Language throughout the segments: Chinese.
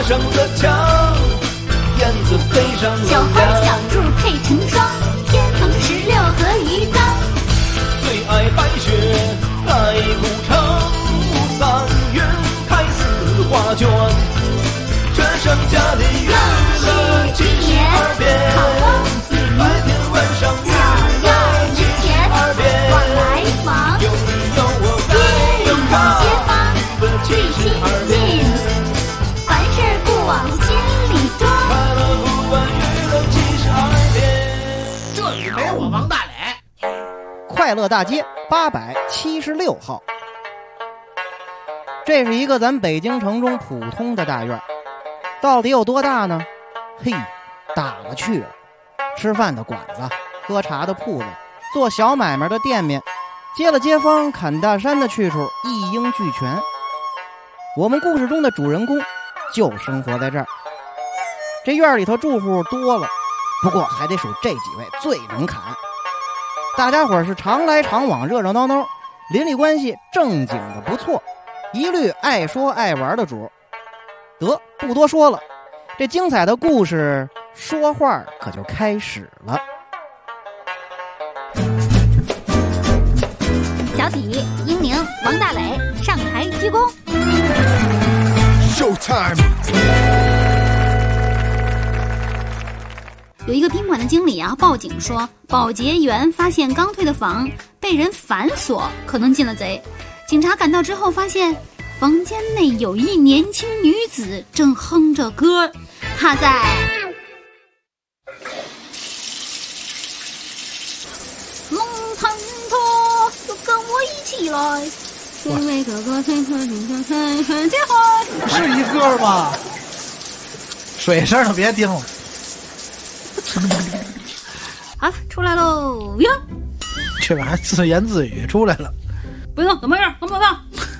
上了墙，燕子飞上了小花小兔配成双，天蓬16和鱼缸。 最爱白雪盖古城，3月开4画卷，这盛家的娱乐72变，白天晚上娱乐72变， 往来往， 有你有我街里街坊最亲 72 近， 变， 凡事不往心里装。 快乐不管娱乐72变。 这里没我王大磊。 快乐大街876号，这是一个咱北京城中普通的大院，到底有多大呢？嘿，大了去了。吃饭的馆子，喝茶的铺子，做小买卖的店面，接了街坊砍大山的去处一应俱全。我们故事中的主人公就生活在这儿。这院里头住户多了，不过还得数这几位最能砍。大家伙是常来常往，热热闹闹，邻里关系正经的不错，一律爱说爱玩的主。得，不多说了，这精彩的故事说话可就开始了。 小体、英宁、王大磊上台鞠躬。 Showtime。 有一个宾馆的经理啊，报警说保洁员发现刚退的房被人反锁，可能进了贼。警察赶到之后发现房间内有一年轻女子正哼着歌，她在龙腾头，就跟我一起来，这位哥哥推车你看看这回是一个吧？水声都别听了。 好了，出来喽呀！ 这边还自言自语出来了。 不用，怎么回事？怎么办？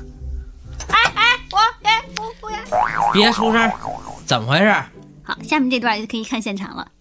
不呀！ 别出声，怎么回事？ 好，下面这段就可以看现场了。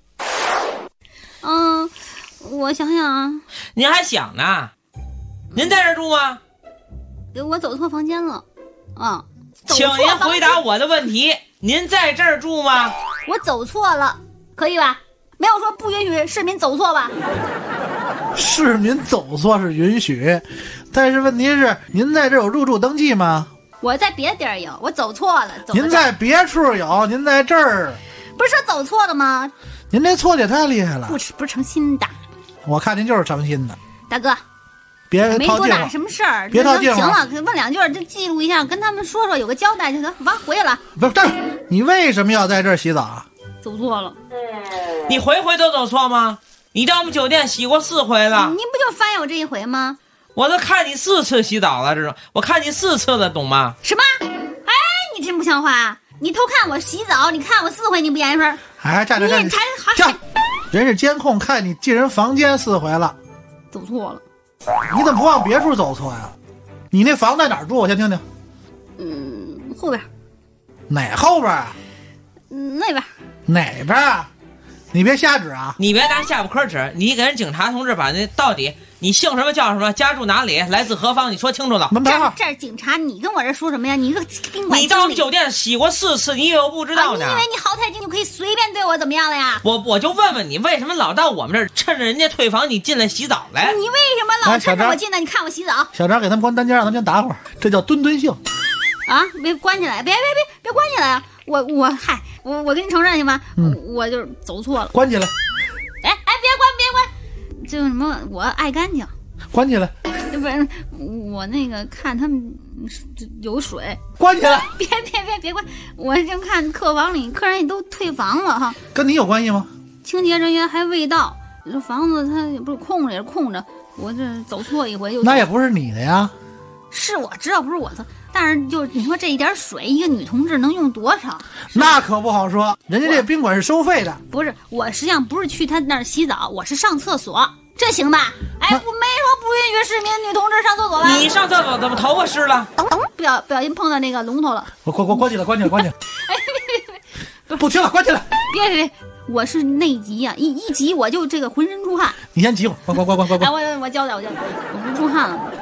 我想想啊， 您还想呢？您在这儿住吗？ 我走错房间了。 请您回答我的问题，您在这儿住吗？ 我走错了，可以吧？没有说不允许市民走错吧？ 市民走错是允许，但是问题是您在这有入住登记吗？ 我在别的地儿有，我走错了。 您在别处有，您在这儿不是说走错了吗？ 您这错的也太厉害了。 不是诚心的， 我看您就是诚心的。 大哥， 别没套近乎， 多大什么事儿， 别套近乎。 行了，问2句就记录一下，跟他们说说，有个交代就行。完，回去了。 不是，你为什么要在这儿洗澡啊？ 走错了。 你回回都走错吗？你到我们酒店洗过4回了。 您不就翻有这一回吗？ 我都看你4次洗澡了，这种我看你4次了，懂吗？ 什么？哎，你真不像话！你偷看我洗澡，你看我4回，你不严分？ 哎，站着站着， 你才好站！人是监控看你进人房间4回了， 走错了。 你怎么不往别处走错呀？你那房在哪儿住？我先听听。 后边。 哪后边啊？ 那边。 哪边啊？你别瞎指啊！ 你别拿下巴颏指，你给人警察同志把那到底你姓什么叫什么，家住哪里，来自何方，你说清楚了。 门牌号。 这是警察，你跟我这说什么呀？你个宾馆经理， 你到我们酒店洗过4次，你以为我不知道呢？ 你以为你好彩金就可以随便对我怎么样了呀？ 我就问问你，为什么老到我们这儿，趁着人家退房你进来洗澡来？ 你为什么老趁着我进来？你看我洗澡。 小张给他们关单间，让他们先打会儿，这叫蹲性。 啊！别关起来！别关起来啊！我跟你承认行吗？我就是走错了。 关起来！ 别关！这有什么？我爱干净。 关起来！ 不是我那个看他们有水。 关起来！ 别关！我正看客房里客人也都退房了哈。 跟你有关系吗？ 清洁人员还未到，这房子它也不是空着也是空着，我这走错一回又。 那也不是你的呀。 是我知道不是我的。但是就是你说这一点水，一个女同志能用多少？ 那可不好说，人家这宾馆是收费的。 不是，我实际上不是去他那儿洗澡，我是上厕所，这行吧？哎，我没说不允许市民女同志上厕所吧？ 你上厕所怎么头发湿了？ 不小心碰到那个龙头了。 我关起来！哎，别，不听了，关起来！ 别，我是内急呀，一急我就这个浑身出汗。 你先急会儿，关！ 哎，我交代，我不出汗了。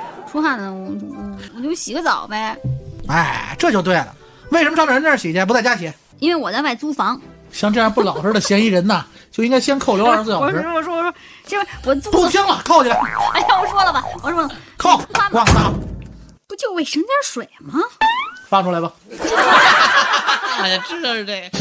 我就洗个澡呗。 哎，这就对了。为什么上人那儿洗去，不在家洗？ 因为我在外租房。 像这样不老实的嫌疑人呐，就应该先扣留24小时。 我说，这我租不听了，扣起来。 哎呀，我说了吧， 扣，咣当， 不就为省点水吗？ 放出来吧。 哎呀，这是这。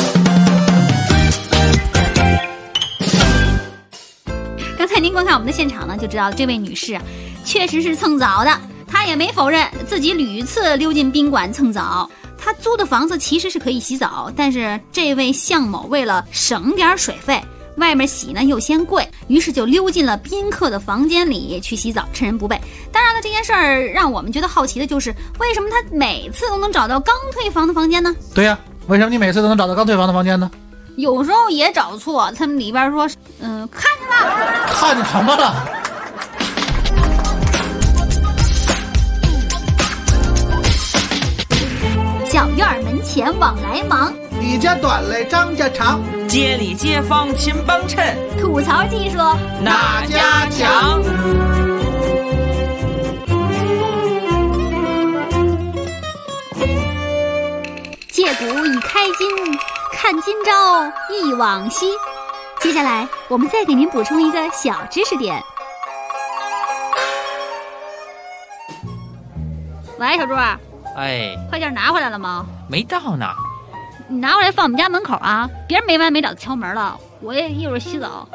刚才您观看我们的现场呢，就知道这位女士啊，确实是蹭澡的。她也没否认自己屡次溜进宾馆蹭澡。她租的房子其实是可以洗澡，但是这位向某为了省点水费，外面洗呢又嫌贵，于是就溜进了宾客的房间里去洗澡，趁人不备。当然了，这件事儿让我们觉得好奇的就是，为什么他每次都能找到刚退房的房间呢？ 对呀，为什么你每次都能找到刚退房的房间呢？ 有时候也找错，他们里边说，看见了， 看见什么了？ 小院门前往来忙， 李家短来张家长， 街里街坊亲帮衬， 吐槽技术哪家强？ 借古已开今，看今朝忆往昔。接下来我们再给您补充一个小知识点。喂，小朱， 哎， 快件拿回来了吗？ 没到呢。 你拿回来放我们家门口啊，别人没完没了的敲门了，我也一会儿洗澡。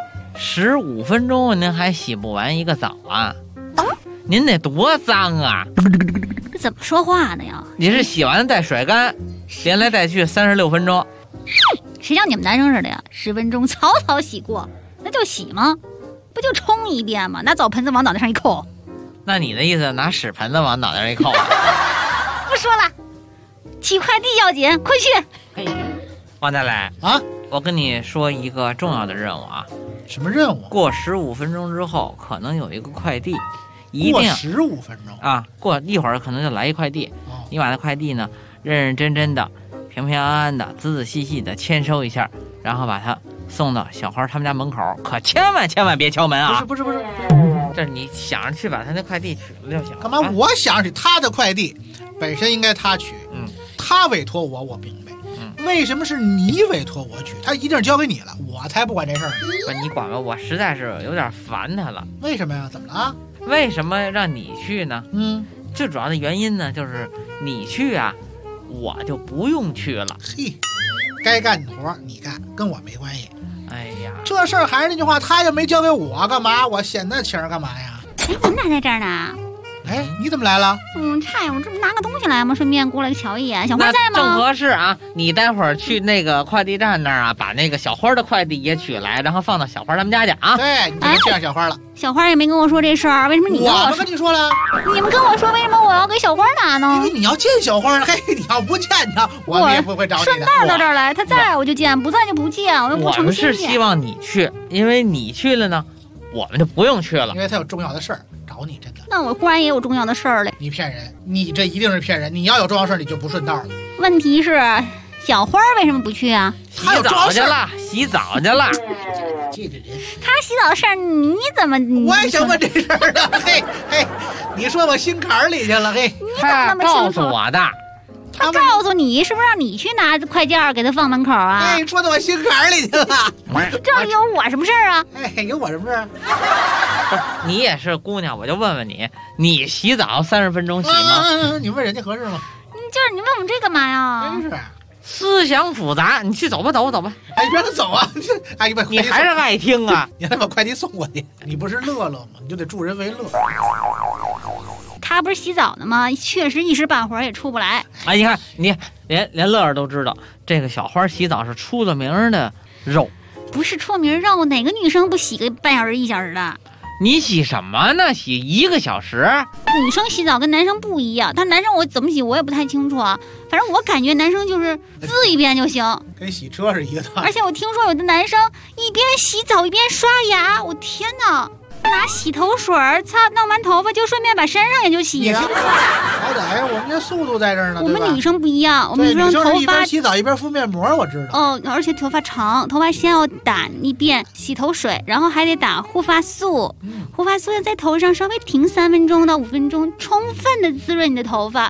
15分钟您还洗不完一个澡啊？您得多脏啊！ 这怎么说话呢呀？ 你是洗完带甩干，连来带去36分钟。 谁像你们男生似的呀？10分钟草草洗过，那就洗吗？不就冲一遍吗？拿澡盆子往脑袋上一扣。 那你的意思拿屎盆子往脑袋上一扣啊？ 不说了，取快递要紧，快去！ 嘿，王大来啊， 我跟你说一个重要的任务啊。 什么任务？ 过15分钟之后，可能有一个快递，一定过15分钟啊，过一会儿可能就来一快递。你把那快递呢，认认真真的、平平安安的、仔仔细细的签收一下，然后把它送到小花他们家门口，可千万别敲门啊！ 不是， 这是你想着去把他那快递取了就行了。 干嘛？我想起他的快递本身应该他取，他委托我明白。为什么是你委托我取？他一定是交给你了，我才不管这事儿呢。 不是你管吧，我实在是有点烦他了。 为什么呀？怎么了？ 为什么让你去呢？最主要的原因呢，就是你去啊，我就不用去了。 嘿，该干的活你干，跟我没关系。 哎呀， 这事儿还是那句话，他又没交给我，干嘛？我显那情儿干嘛呀？ 哎，你们俩在这儿呢？ 哎，你怎么来了？ 差呀，我这不拿个东西来吗？顺便过来瞧一眼。小花在吗？ 正合适啊！你待会儿去那个快递站那儿啊，把那个小花的快递也取来，然后放到小花他们家去啊。 对，你就能见上小花了。 小花也没跟我说这事儿，为什么你跟我说？ 我跟你说了， 你们跟我说为什么我要给小花拿呢？ 因为你要见小花了，嘿，你要不见他，我也不会找你的。 顺道到这儿来，他在我就见，不在就不见，我又不诚心。 我们是希望你去，因为你去了呢，我们就不用去了。 因为他有重要的事儿找你，真的。 那我忽然也有重要的事儿嘞。 你骗人，你这一定是骗人。你要有重要事儿，你就不顺道了。 问题是，小花为什么不去啊？ 洗澡去了，洗澡去了。 这个人， 他洗澡的事儿你怎么？ 我也想问这事儿呢。嘿，你说我心坎里去了。嘿， 他告诉我的。 他告诉你是不是让你去拿快件给他放门口啊？ 哎，说到我心坎里去了。 这有我什么事儿啊？ 哎，有我什么事儿？ 不是，你也是姑娘，我就问问你，你洗澡30分钟洗吗？ 你问人家合适吗？ 就是你问我这干嘛呀？ 真是思想复杂，你去走吧。 哎，别让他走啊！哎， 你还是爱听啊？ 你还把快递送过去？你不是乐吗？你就得助人为乐。 他不是洗澡呢吗？确实一时半会儿也出不来。 哎，你看，你连乐儿都知道，这个小花洗澡是出了名的肉。 不是出名肉，哪个女生不洗个半小时1小时的？ 你洗什么呢？洗1个小时？ 女生洗澡跟男生不一样，但男生我怎么洗我也不太清楚啊。反正我感觉男生就是滋一遍就行， 跟洗车是一个道理。 而且我听说有的男生一边洗澡一边刷牙，我天哪！拿洗头水弄完头发就顺便把身上也就洗了。 好歹我们这速度在这儿呢， 我们女生不一样，我们女生头发一边洗澡一边敷面膜，我知道。 哦，而且头发长，头发先要打一遍洗头水，然后还得打护发素。护发素要在头上稍微停3分钟到5分钟，充分的滋润你的头发。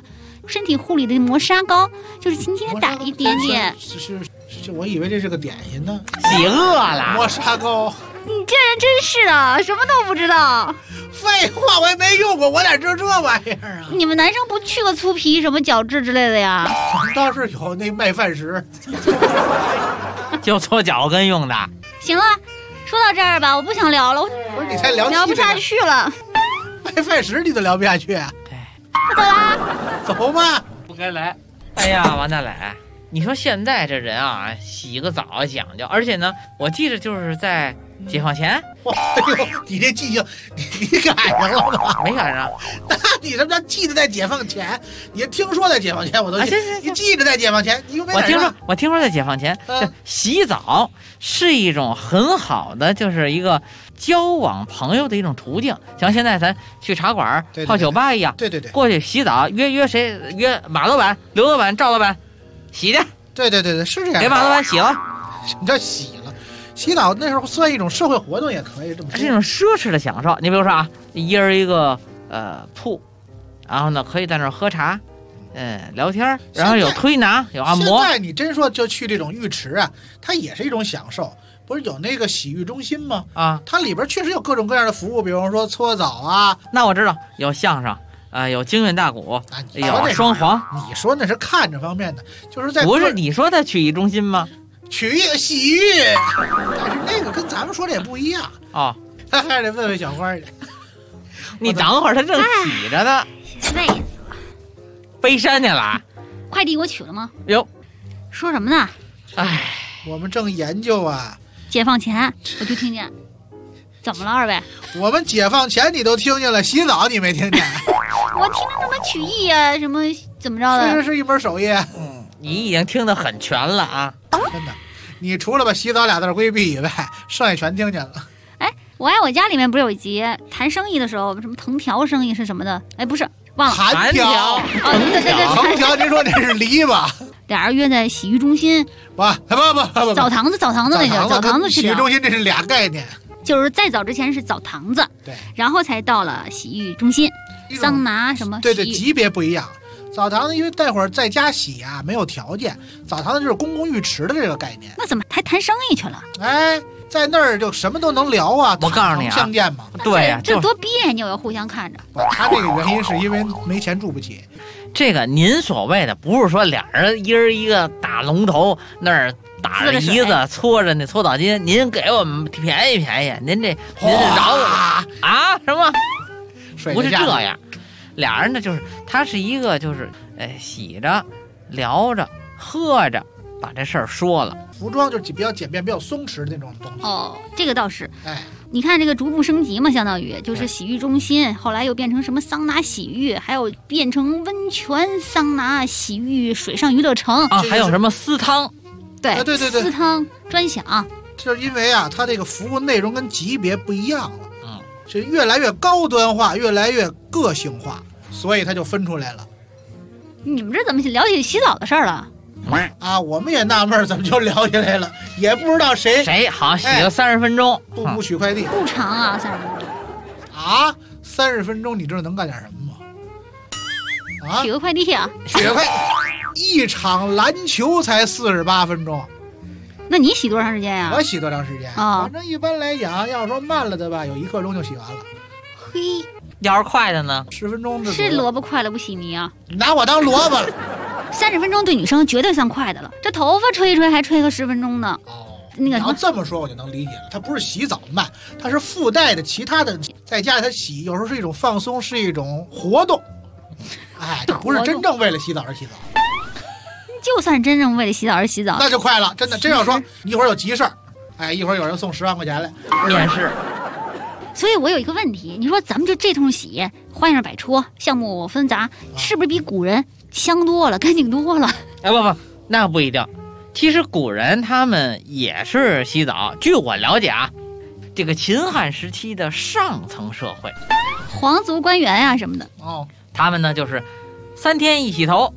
身体护理的磨砂膏，就是轻轻的打一点点。 是，我以为这是个点心呢。 洗饿了， 磨砂膏。 你这人真是的，什么都不知道。 废话，我也没用过，我哪知道这玩意儿啊？ 你们男生不去个粗皮什么角质之类的呀？ 倒是有那麦饭石， 就搓脚跟用的。 行了，说到这儿吧，我不想聊了， 不是你才聊不下去了。 麦饭石你都聊不下去， 我走啦， 走吧。 不该来。哎呀，王大磊，你说现在这人啊，洗个澡讲究，而且呢，我记着就是在解放前。 哎呦，你这记性，你赶上了吗？ 没赶上。 那你什么叫记得在解放前？你听说在解放前我都行， 你记着在解放前，你又没赶上。 我听说在解放前，洗澡是一种很好的，就是一个交往朋友的一种途径。像现在咱去茶馆、泡酒吧一样， 对， 过去洗澡，约谁？约马老板、刘老板、赵老板，洗去。 对，是这样。 给马老板洗了。 什么叫洗了？洗澡那时候算一种社会活动，也可以这么说。 是一种奢侈的享受。你比如说啊，一人一个铺，然后呢可以在那儿喝茶，聊天，然后有推拿，有按摩。 现在你真说就去这种浴池啊，它也是一种享受。不是有那个洗浴中心吗？啊，它里边确实有各种各样的服务，比如说搓澡啊。 那我知道有相声。有京韵大鼓，有双簧。 你说那是看着方面的，就是在不是你说的曲艺中心吗？ 洗浴，但是那个跟咱们说的也不一样哦。 他还得问问小花去。 你等会儿，他正洗着呢。 累死了。 背山去了。 快递我取了吗？ 哟， 说什么呢？ 哎， 我们正研究啊。 解放前我就听见。怎么了，二位？ 我们解放前你都听见了，洗澡你没听见？ 我听着什么曲艺啊，什么怎么着的？ 是一门手艺。 你已经听得很全了啊！ 真的，你除了把洗澡俩字规避以外，剩下全听见了。 哎，我爱我家里面不是有一集谈生意的时候，什么藤条生意是什么的？哎，不是，忘了。 藤条。 对， 藤条，您说那是篱笆？ 俩人约在洗浴中心。 不， 澡堂子那叫澡堂子去。 洗浴中心这是俩概念。 就是在早之前是澡堂子， 对， 然后才到了洗浴中心，桑拿什么。 对，级别不一样。澡堂子因为待会儿在家洗啊，没有条件。澡堂子就是公共浴池的这个概念。 那怎么还谈生意去了？ 哎，在那儿就什么都能聊啊。 我告诉你啊， 相见嘛。 对呀， 这多别扭呀，互相看着。 他这个原因是因为没钱住不起。 这个您所谓的不是说俩人一人一个大龙头那儿打着胰子搓着那搓澡巾，您给我们便宜，您这饶我啊？什么？不是这样，俩人呢就是他是一个就是洗着聊着喝着把这事儿说了。 服装就是比较简便比较松弛的那种东西。 哦，这个倒是。你看这个逐步升级嘛，相当于就是洗浴中心，后来又变成什么桑拿洗浴，还有变成温泉桑拿洗浴水上娱乐城啊，还有什么私汤。 对，私汤专享。 就是因为啊，它这个服务内容跟级别不一样了，是越来越高端化，越来越个性化，所以它就分出来了。 你们这怎么聊起洗澡的事儿了？ 啊，我们也纳闷怎么就聊起来了，也不知道谁好洗个30分钟， 不取快递不长啊，30分钟啊，30分钟你知道能干点什么吗？啊， 取个快递啊， 取个快，一场篮球才48分钟。 那你洗多长时间呀？ 我洗多长时间啊？反正一般来讲，要说慢了的吧，有1刻钟就洗完了。 嘿， 要是快的呢 ？10分钟是萝卜快了不洗泥啊？ 你拿我当萝卜了 ？30分钟对女生绝对算快的了，这头发吹一吹还吹个10分钟呢。 你要这么说我就能理解了，它不是洗澡慢，它是附带的其他的，在家里它洗，有时候是一种放松，是一种活动。哎，这不是真正为了洗澡而洗澡。 就算真正为了洗澡而洗澡， 那就快了，真的。真要说一会儿有急事儿，一会儿有人送10万块钱来面试。 所以我有一个问题，你说咱们就这通洗，花样百出，项目纷杂，是不是比古人香多了，干净多了？ 哎，不，那不一定。其实古人他们也是洗澡。据我了解啊，这个秦汉时期的上层社会， 皇族官员啊什么的， 他们呢就是3天一洗头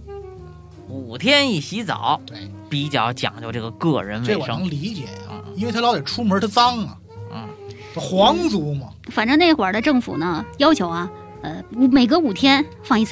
，5天一洗澡， 对， 比较讲究这个个人卫生。 这我能理解呀，因为他老得出门，他脏啊。皇族嘛。 反正那会儿的政府呢要求啊，每隔5天放1次假。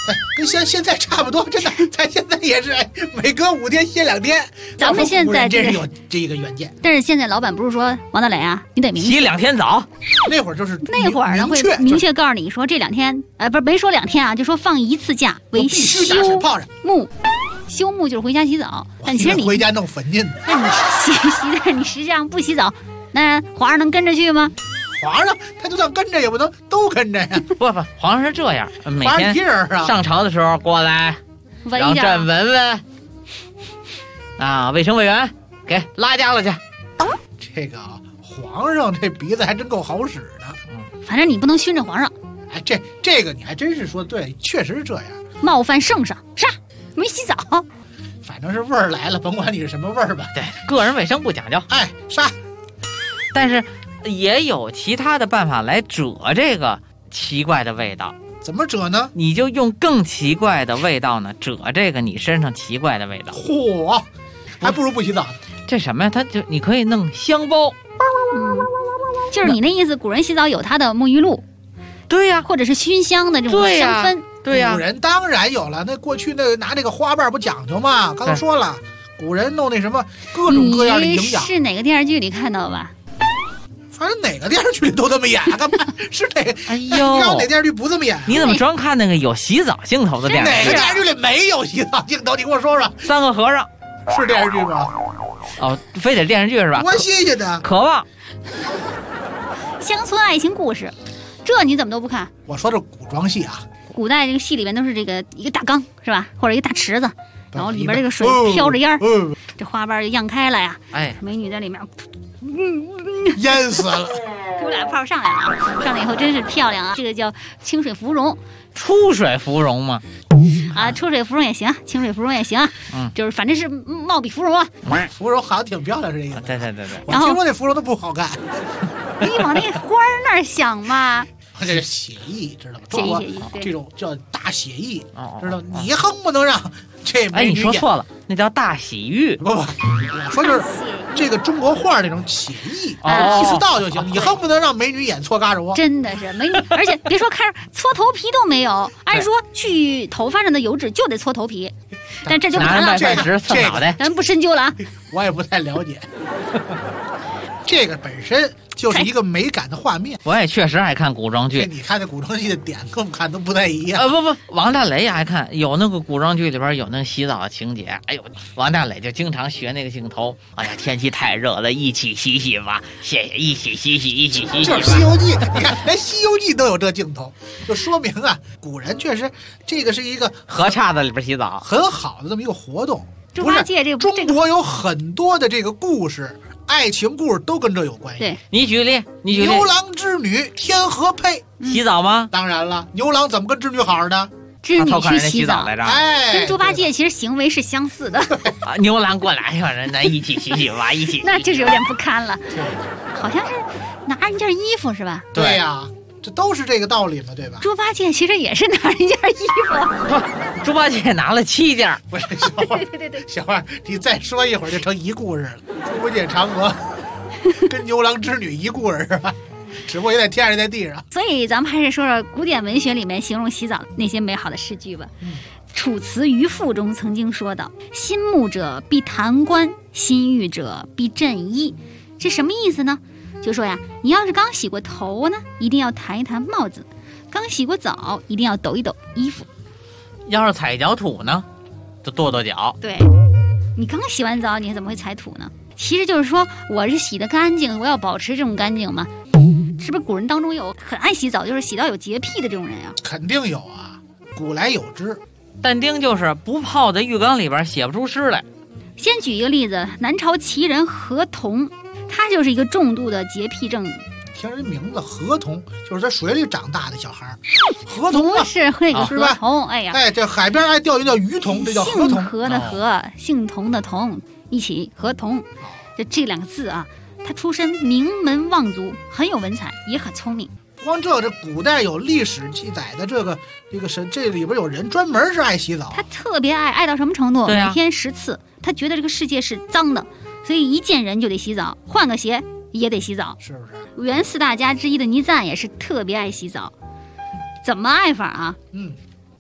跟现在差不多，真的，咱现在也是每隔5天歇2天。 咱们现在真是有这个远见。 但是现在老板不是说王大雷啊，你得明洗2天澡， 那会儿就是那会儿呢会明确告诉你说这2天，不是没说2天啊，就说放1次假为休沐。休沐就是回家洗澡，但其实你回家弄粉劲。 那你洗，但你实际上不洗澡，那皇上能跟着去吗？ 皇上他就算跟着也不能都跟着呀。 不，皇上是这样，每天上朝的时候过来，让朕闻闻。啊，卫生委员给拉家了去。 这个皇上这鼻子还真够好使的。 反正你不能熏着皇上。 哎，这个你还真是说对，确实是这样。 冒犯圣上，杀！没洗澡， 反正是味儿来了，甭管你是什么味儿吧。 对，个人卫生不讲究。 哎，杀！ 但是也有其他的办法来遮这个奇怪的味道。 怎么遮呢？ 你就用更奇怪的味道呢，遮这个你身上奇怪的味道。 嚯，还不如不洗澡呢。 这什么呀？你可以弄香包。 就是你那意思，古人洗澡有他的沐浴露。 对呀， 或者是熏香的这种香氛。 对呀， 古人当然有了。那过去那拿这个花瓣不讲究吗？刚才说了，古人弄那什么各种各样的营养。 你是哪个电视剧里看到吧？ 反正哪个电视剧里都这么演，干嘛？是哪个？ 哎呦， 你知道哪电视剧不这么演？ 你怎么专看那个有洗澡镜头的电视剧？ 哪个电视剧里没有洗澡镜头？你给我说说。 3个和尚是电视剧吗？ 哦，非得电视剧是吧？ 多新鲜的！ 渴望乡村爱情故事，这你怎么都不看？ 我说这古装戏啊。 古代这个戏里面都是这个一个大缸是吧，或者一个大池子，然后里边这个水飘着烟这花瓣就漾开了呀， 哎， 美女在里面， 淹死了， 吐俩泡上来了，上来以后真是漂亮啊！这个叫清水芙蓉， 出水芙蓉嘛， 啊，出水芙蓉也行，清水芙蓉也行，就是反正是貌比芙蓉啊。 芙蓉好像挺漂亮，是这意思。 对， 我听说那芙蓉都不好看， 你往那花那儿想嘛。 这是写意，知道吗？中国这种叫大写意，知道吗？你恨不能让这美女你说错了，那叫大洗浴。 不，我说就是这个中国画那种写意，意思到就行。你恨不能让美女演搓嘎揉。 真的是美女，而且别说看搓头皮都没有，按说去头发上的油脂就得搓头皮，但这就不难了。咱不深究了啊。 我也不太了解。这个本身就是一个美感的画面。 我也确实爱看古装剧。 你看那古装剧的点跟我们看都不太一样。 不，王大雷也爱看，有那个古装剧里边有那个洗澡的情节。哎呦，王大雷就经常学那个镜头。哎呀，天气太热了，一起洗洗吧，谢谢，一起洗洗，一起洗洗。 就是《西游记》，你看连《西游记》都有这镜头，就说明啊，古人确实这个是一个河岔子里边洗澡很好的这么一个活动。 猪八戒这中国有很多的这个故事。爱情故事都跟这有关系。 对， 你举例。 牛郎织女天河配， 洗澡吗？ 当然了，牛郎怎么跟织女好呢？ 织女去洗澡来着。 哎， 跟猪八戒其实行为是相似的。 牛郎过来，让人咱一起洗洗吧，一起。 那就是有点不堪了。好像是拿人件衣服是吧？ 对呀。这都是这个道理嘛，对吧？ 猪八戒其实也是拿人件衣服， 猪八戒拿了7件。 不是小花，对，小花，你再说一会儿就成一故事了。猪八戒、嫦娥跟牛郎织女一故事是吧？只不过也在天上，在地上。 所以咱们还是说说古典文学里面形容洗澡那些美好的诗句吧。楚辞渔父中曾经说道：“心慕者必弹冠，心欲者必振衣。”这什么意思呢？就说呀，你要是刚洗过头呢，一定要弹一弹帽子；刚洗过澡，一定要抖一抖衣服。 要是踩脚土呢，就跺跺脚。 对，你刚洗完澡，你怎么会踩土呢？其实就是说，我是洗得干净，我要保持这种干净嘛。是不是古人当中有很爱洗澡，就是洗到有洁癖的这种人啊？ 肯定有啊，古来有之。 但丁就是不泡在浴缸里边写不出诗来。 先举一个例子，南朝奇人何同。他就是一个重度的洁癖症。 听人名字河童，就是在水里长大的小孩。河童不是那个河童，哎呀， 哎，这海边爱钓鱼叫鱼童，这叫河童。 姓何的何，姓童的童，一起河童。就这2个字啊，他出身名门望族，很有文采，也很聪明。 不光这古代有历史记载的这里边有人专门是爱洗澡。 他特别爱到什么程度？每天10次。他觉得这个世界是脏的。所以一见人就得洗澡，换个鞋也得洗澡， 是不是？ 元4大家之一的倪瓒也是特别爱洗澡，怎么爱法啊？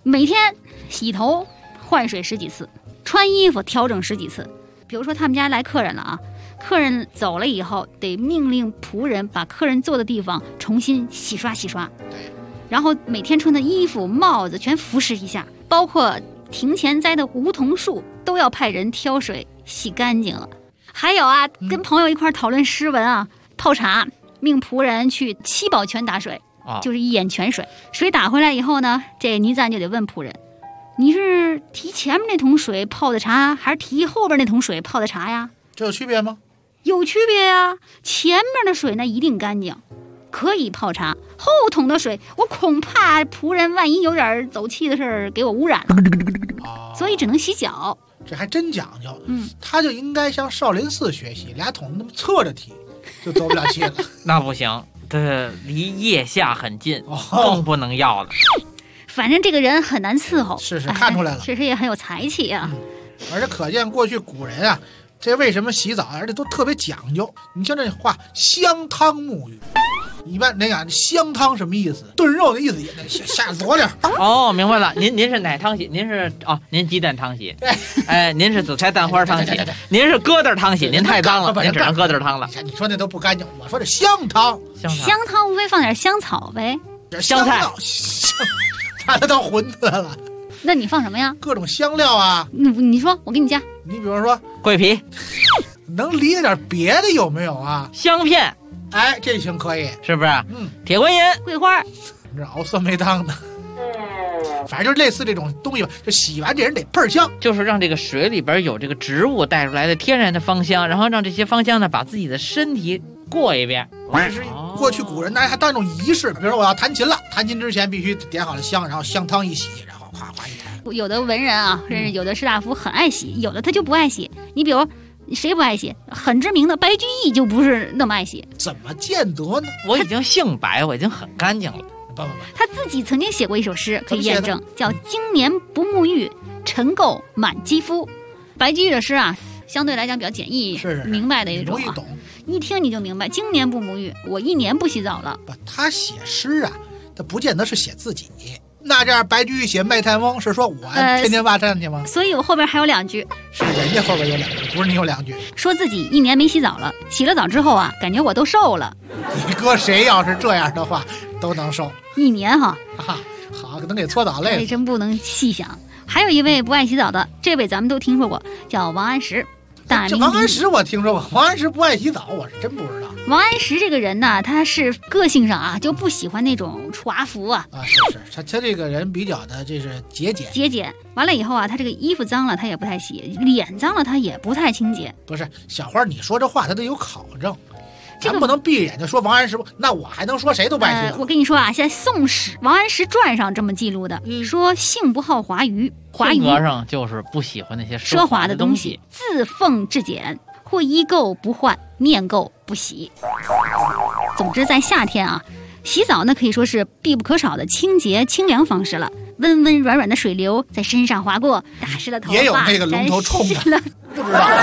每天洗头换水10几次，穿衣服调整10几次。比如说他们家来客人了啊，客人走了以后得命令仆人把客人坐的地方重新洗刷，然后每天穿的衣服帽子全服侍一下，包括庭前栽的梧桐树都要派人挑水洗干净了。还有啊，跟朋友一块讨论诗文啊，泡茶命仆人去7宝泉打水，就是一眼泉水。水打回来以后呢，这倪瓒就得问仆人，你是提前面那桶水泡的茶，还是提后边那桶水泡的茶呀？ 这有区别吗？ 有区别呀，前面的水呢一定干净，可以泡茶，后桶的水我恐怕仆人万一有点走气的事儿给我污染了，所以只能洗脚。 这还真讲究。他就应该向少林寺学习，俩桶那么侧着提，就走不了气了。 那不行，这离腋下很近，更不能要了。 反正这个人很难伺候， 是看出来了， 确实也很有才气啊。 而且可见过去古人啊，这为什么洗澡，而且都特别讲究。你像这话，香汤沐浴。一般人讲香汤什么意思？炖肉的意思也得下佐料。 明白了，您是奶汤洗，您是您鸡蛋汤洗，您是紫菜蛋花汤洗，您是疙瘩汤洗，您太脏了，您只能疙瘩汤了。 你说那都不干净，我说这香汤无非放点香草呗， 香菜，把它当馄饨了。 那你放什么呀？ 各种香料啊。 你说，我给你加。 你比如说桂皮， 能理解点别的有没有啊？ 香片。 这行可以， 是不是？铁观音、 桂花， 这熬酸梅汤的，反正就是类似这种东西吧。就洗完这人得倍儿香， 就是让这个水里边有这个植物带出来的天然的芳香，然后让这些芳香呢把自己的身体过一遍。 这是过去古人那还当一种仪式，比如说我要弹琴了，弹琴之前必须点好了香，然后香汤一洗，然后哗哗一弹。 有的文人啊，甚至有的士大夫很爱洗，有的他就不爱洗。你比如。谁不爱洗？很知名的白居易就不是那么爱洗。 怎么见得呢？ 我已经姓白，我已经很干净了。 不， 他自己曾经写过一首诗，可以验证，叫“经年不沐浴，尘垢满肌肤”。白居易的诗啊，相对来讲比较简易， 是明白的一种， 容易懂， 一听你就明白。经年不沐浴，我1年不洗澡了。 他写诗啊，他不见得是写自己。那这样白居易写《卖炭翁》是说我天天挖炭去吗？ 所以我后边还有2句， 是人家后边有2句，不是你有2句。 说自己1年没洗澡了，洗了澡之后啊，感觉我都瘦了。 你哥谁要是这样的话，都能瘦 1年哈。 好，能给搓倒累了。 真不能细想。还有一位不爱洗澡的，这位咱们都听说过，叫王安石。 这王安石我听说过，王安石不爱洗澡，我是真不知道。 王安石这个人呢，他是个性上啊就不喜欢那种华服啊。 是，他这个人比较的这是节俭。 完了以后啊，他这个衣服脏了他也不太洗，脸脏了他也不太清洁。 不是小花，你说这话他得有考证。咱不能闭眼就说王安石，那我还能说谁都不爱洗澡？ 我跟你说啊，现在《宋史·王安石传》上这么记录的，说性不好华谀， 性格上就是不喜欢那些奢华的东西，自奉至简，或衣垢不换，面垢不洗。总之，在夏天啊，洗澡呢可以说是必不可少的清洁清凉方式了。温温软软的水流在身上划过，打湿了头发， 也有那个龙头冲的，不知道。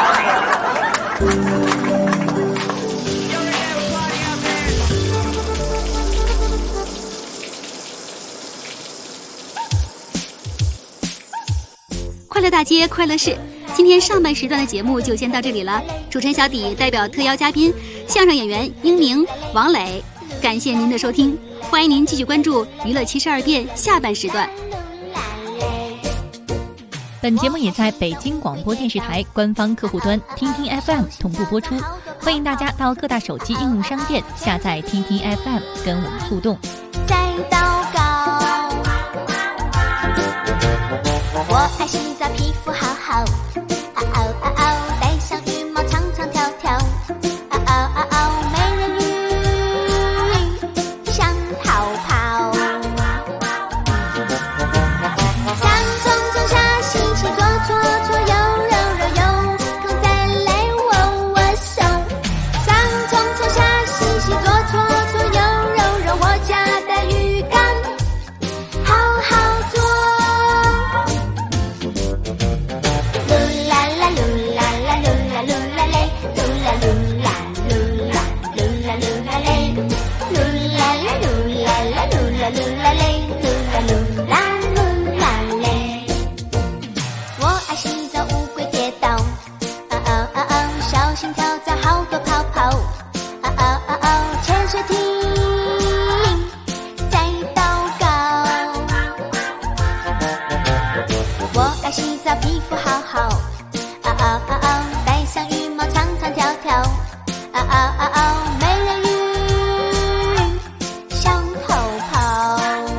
快乐大街，快乐事。今天上半时段的节目就先到这里了。主持人小底代表特邀嘉宾相声演员英宁、王磊，感谢您的收听，欢迎您继续关注《娱乐72变》下半时段。 本节目也在北京广播电视台官方客户端听听 FM 同步播出，欢迎大家到各大手机应用商店下载听听 FM 跟我们互动。 在祷告，我爱洗澡，皮肤好好，戴上羽毛长长条条，美人鱼想逃跑，想冲下洗洗搓右揉，空再来握手，想冲下洗洗搓右揉，我家的鱼竿好好做。 洗澡皮肤好好。嗷嗷嗷嗷，戴上羽毛长长条条。嗷嗷嗷嗷，美人鱼向后跑。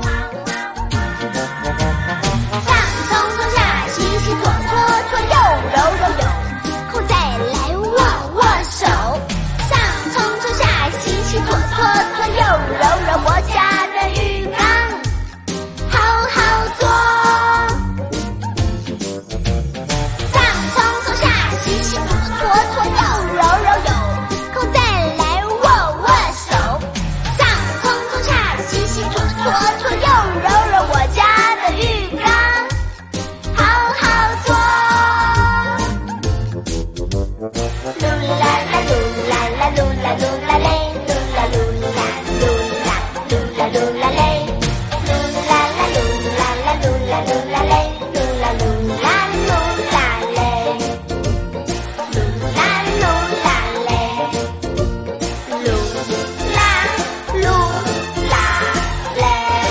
上冲冲下洗洗左搓搓右揉揉右，空再来握握手。上冲冲下洗洗左搓搓右揉揉，我家的浴缸好好做。上冲冲下洗洗左搓搓右揉揉右，空再来握握手。上冲冲下洗洗左搓搓右揉揉，我家的浴缸好好做。噜啦啦噜啦啦噜啦噜啦嘞，噜啦噜啦噜啦噜啦噜啦嘞，噜啦啦噜啦啦噜啦噜啦嘞，噜啦噜啦噜啦嘞，噜啦噜啦嘞，噜啦噜啦嘞。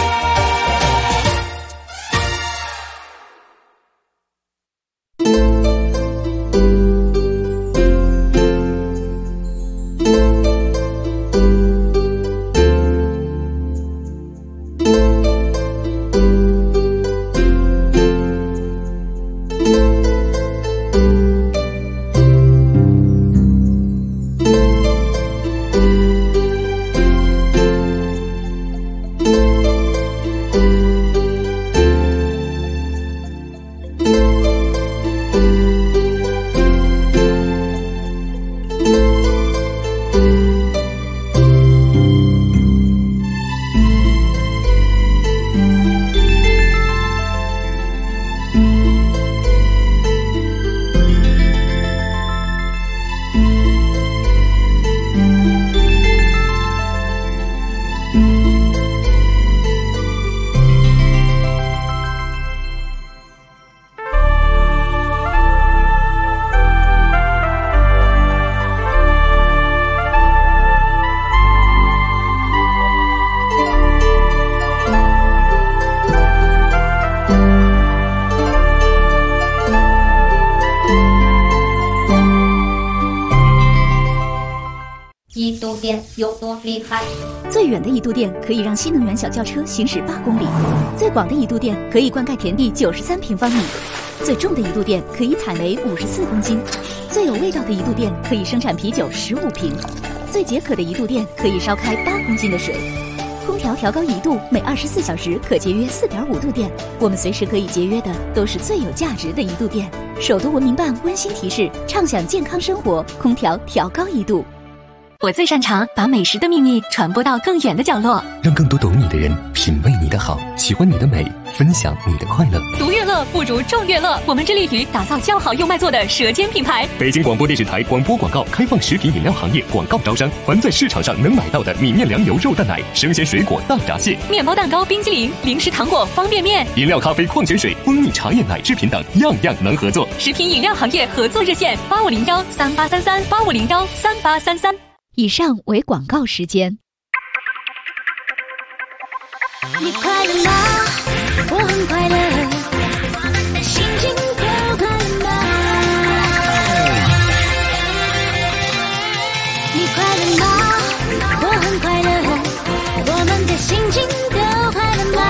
一度电有多厉害？ 最远的一度电可以让新能源小轿车行驶8公里，最广的一度电可以灌溉田地93平方米，最重的一度电可以采煤54公斤，最有味道的一度电可以生产啤酒15瓶，最解渴的一度电可以烧开8公斤的水。空调调高1度，每24小时可节约4.5度电。我们随时可以节约的都是最有价值的一度电。首都文明办温馨提示：畅享健康生活，空调调高1度。 我最擅长把美食的秘密传播到更远的角落， 让更多懂你的人品味你的好，喜欢你的美，分享你的快乐。 独乐乐不如众乐乐，我们致力于打造较好又卖座的舌尖品牌。 北京广播电视台广播广告开放食品饮料行业广告招商，凡在市场上能买到的米面粮油肉蛋奶、生鲜水果大闸蟹、 面包蛋糕、冰激凌、零食糖果、方便面、 饮料、咖啡、矿泉水、蜂蜜茶叶、奶制品等，样样能合作。 食品饮料行业合作热线8501383385013833。 以上为广告时间。 你快乐吗？我很快乐，心情都快乐。你快乐吗？我很快乐，我们的心情都快乐吗？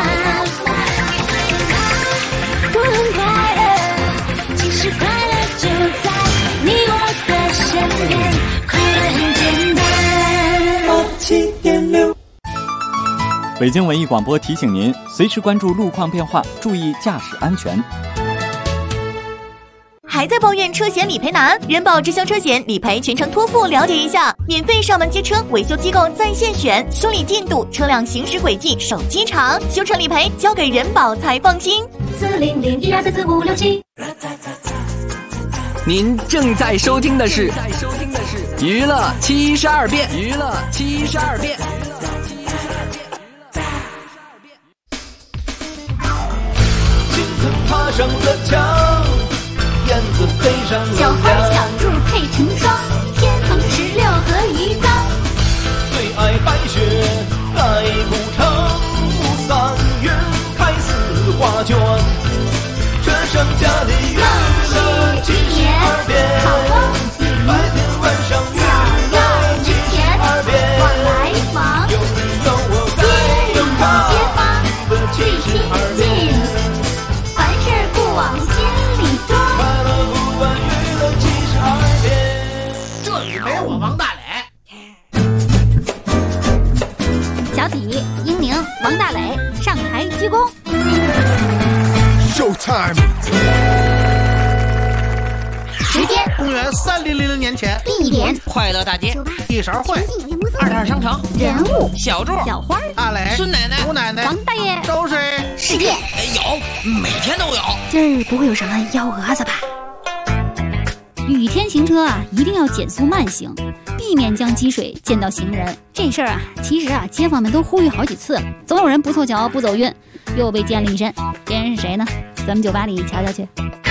我很快乐，其实快乐就在你我的身边，快乐很简单。7.6 北京文艺广播提醒您，随时关注路况变化，注意驾驶安全。 还在抱怨车险理赔难？人保直销车险理赔全程托付，了解一下。免费上门接车，维修机构在线选，修理进度、车辆行驶轨迹、手机长，修车理赔交给人保才放心。 40012344567。 您正在收听的是娱乐72变，娱乐72变。 青藤爬上了墙，燕子飞上了小花小兔配成双，天横16和鱼缸。 最爱白雪盖古城，3月开4画卷，这盛家的公元3000年前， 地点快乐大街， 一勺烩 22商城， 人物小柱， 小花， 阿磊， 孙奶奶， 吴奶奶， 王大爷， 周水， 世界有，每天都有。 今儿不会有什么幺蛾子吧？雨天行车啊，一定要减速慢行，避免将积水溅到行人。这事儿啊，其实啊，街坊们都呼吁好几次了，总有人不凑巧不走运，又被溅了一身。这人是谁呢？咱们酒吧里瞧瞧去。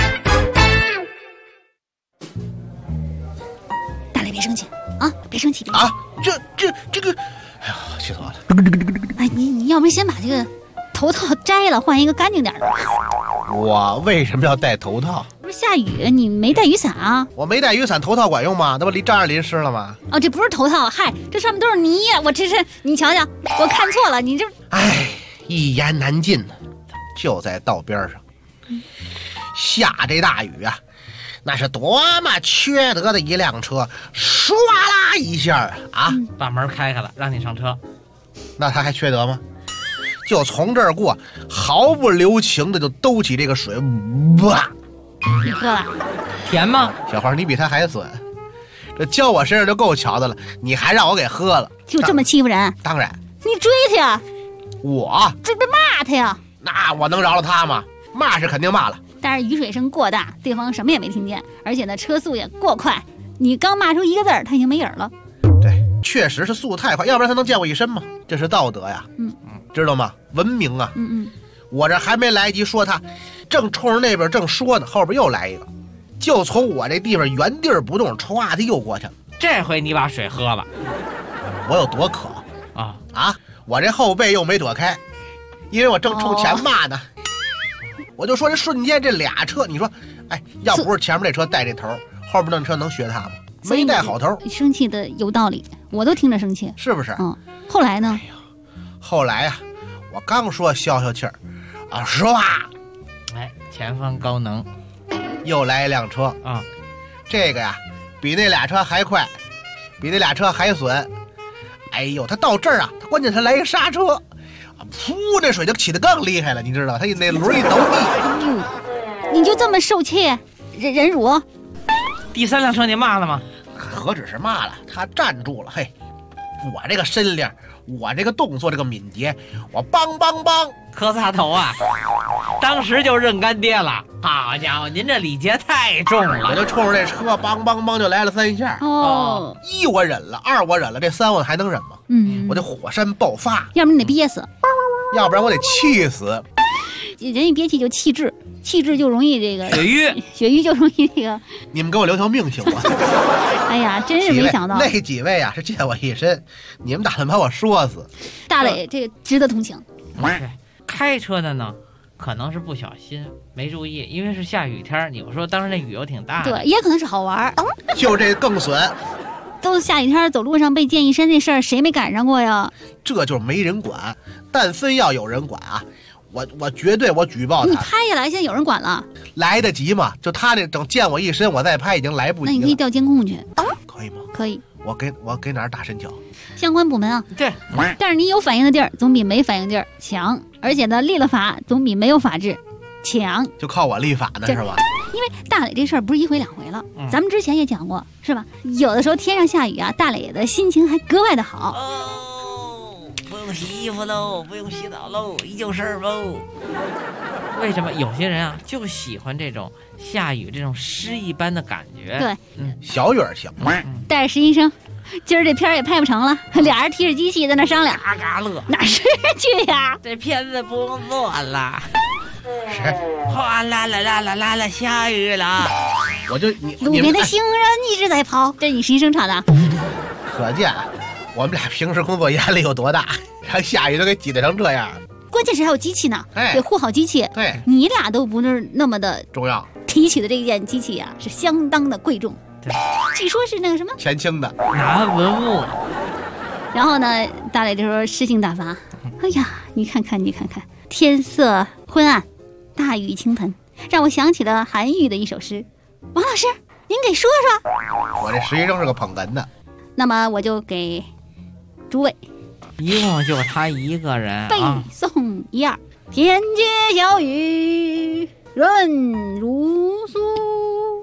大磊，别生气啊，别生气啊！这个，哎呀，气死我了！ 哎，你要不先把这个头套摘了，换一个干净点的。 我为什么要戴头套？ 不是下雨，你没带雨伞啊？ 我没带雨伞，头套管用吗？那不照样淋湿了吗？ 哦，这不是头套，嗨，这上面都是泥呀！我这是你瞧瞧，我看错了，你这…… 哎，一言难尽呢，就在道边上，下这大雨啊，那是多么缺德的一辆车，唰啦一下啊， 把门开开了，让你上车。 那他还缺德吗？就从这儿过，毫不留情的就兜起这个水，哇！ 你喝了？ 甜吗？ 小花，你比他还损，这浇我身上就够瞧的了，你还让我给喝了， 就这么欺负人？ 当然， 你追他呀！ 我追着骂他呀！ 那我能饶了他吗？骂是肯定骂了， 但是雨水声过大，对方什么也没听见，而且呢车速也过快，你刚骂出一个字儿，他已经没影了。 对，确实是速度太快，要不然他能溅我一身吗？这是道德呀，知道吗？文明啊，我这还没来及说他，正冲着那边正说呢，后边又来一个，就从我这地方原地不动，歘，他又过去了。 这回你把水喝了， 我有多渴啊！我这后背又没躲开，因为我正冲前骂呢。我就说这瞬间这俩车，你说，哎，要不是前面这车带这头，后边那车能学他吗？没带好头， 生气的有道理，我都听着生气， 是不是？ 后来呢？ 后来啊，我刚说消消气儿，啊，唰， 哎，前方高能， 又来一辆车啊，这个呀，比那俩车还快，比那俩车还损。哎呦，他到这儿啊，他关键他来一刹车，噗，那水就起得更厉害了，你知道？他那轮一倒地， 你就这么受气，忍辱？ 第三辆车你骂了吗？ 何止是骂了，他站住了。嘿，我这个身量，我这个动作，这个敏捷，我梆梆梆磕仨头啊！当时就认干爹了。好家伙，您这礼节太重了！ 我就冲着这车梆梆梆就来了3下。一我忍了，2我忍了，这3我还能忍吗？我得火山爆发， 要不然你得憋死， 要不然我得气死。 人一憋气就气滞，气滞就容易这个血瘀就容易这个。 你们给我留条命行吗？ 哎呀，真是没想到那几位啊是溅我一身，你们打算把我说死。 大磊这个值得同情。 开车的呢，可能是不小心没注意，因为是下雨天，你说当时那雨又挺大的， 对，也可能是好玩。 就这更损。 都下雨天走路上被溅一身这事儿，谁没赶上过呀？ 这就是没人管，但非要有人管啊，我绝对我举报他。 你拍下来，现在有人管了， 来得及吗？就他这整溅我一身，我再拍已经来不及了。 那你可以调监控去， 可以吗？ 可以。 我给哪儿打申请？ 相关部门啊。 对。 但是你有反应的地儿总比没反应地儿强，而且呢，立了法总比没有法治强。 就靠我立法呢，是吧？ 因为大磊这事儿不是1回2回了，咱们之前也讲过，是吧？有的时候天上下雨啊，大磊的心情还格外的好。 不用洗衣服喽，不用洗澡喽，依旧事儿喽。为什么有些人啊就喜欢这种下雨这种诗一般的感觉？ 对， 小雨儿行。 带着实习生，今儿这片儿也拍不成了，俩人提着机器在那商量， 嘎嘎乐。 哪是去呀？ 这片子不用做了。 是， 哗啦啦啦啦啦啦，下雨了。 我就路边的行人一直在跑，这是你实习生唱的。 可见我们俩平时工作压力有多大，然后下雨都给挤得成这样。 关键是还有机器呢，得护好机器。 对， 你俩都不是那么的重要。 提起的这件机器啊，是相当的贵重。对，据说是那个什么前清的拿文物。 然后呢，大磊这时候诗性大发，哎呀，你看看，天色昏暗，大雨倾盆，让我想起了韩愈的一首诗。王老师，您给说说。 我这实习生是个捧哏的。 那么我就给诸位， 一共就他一个人背诵一二。天街小雨润如酥，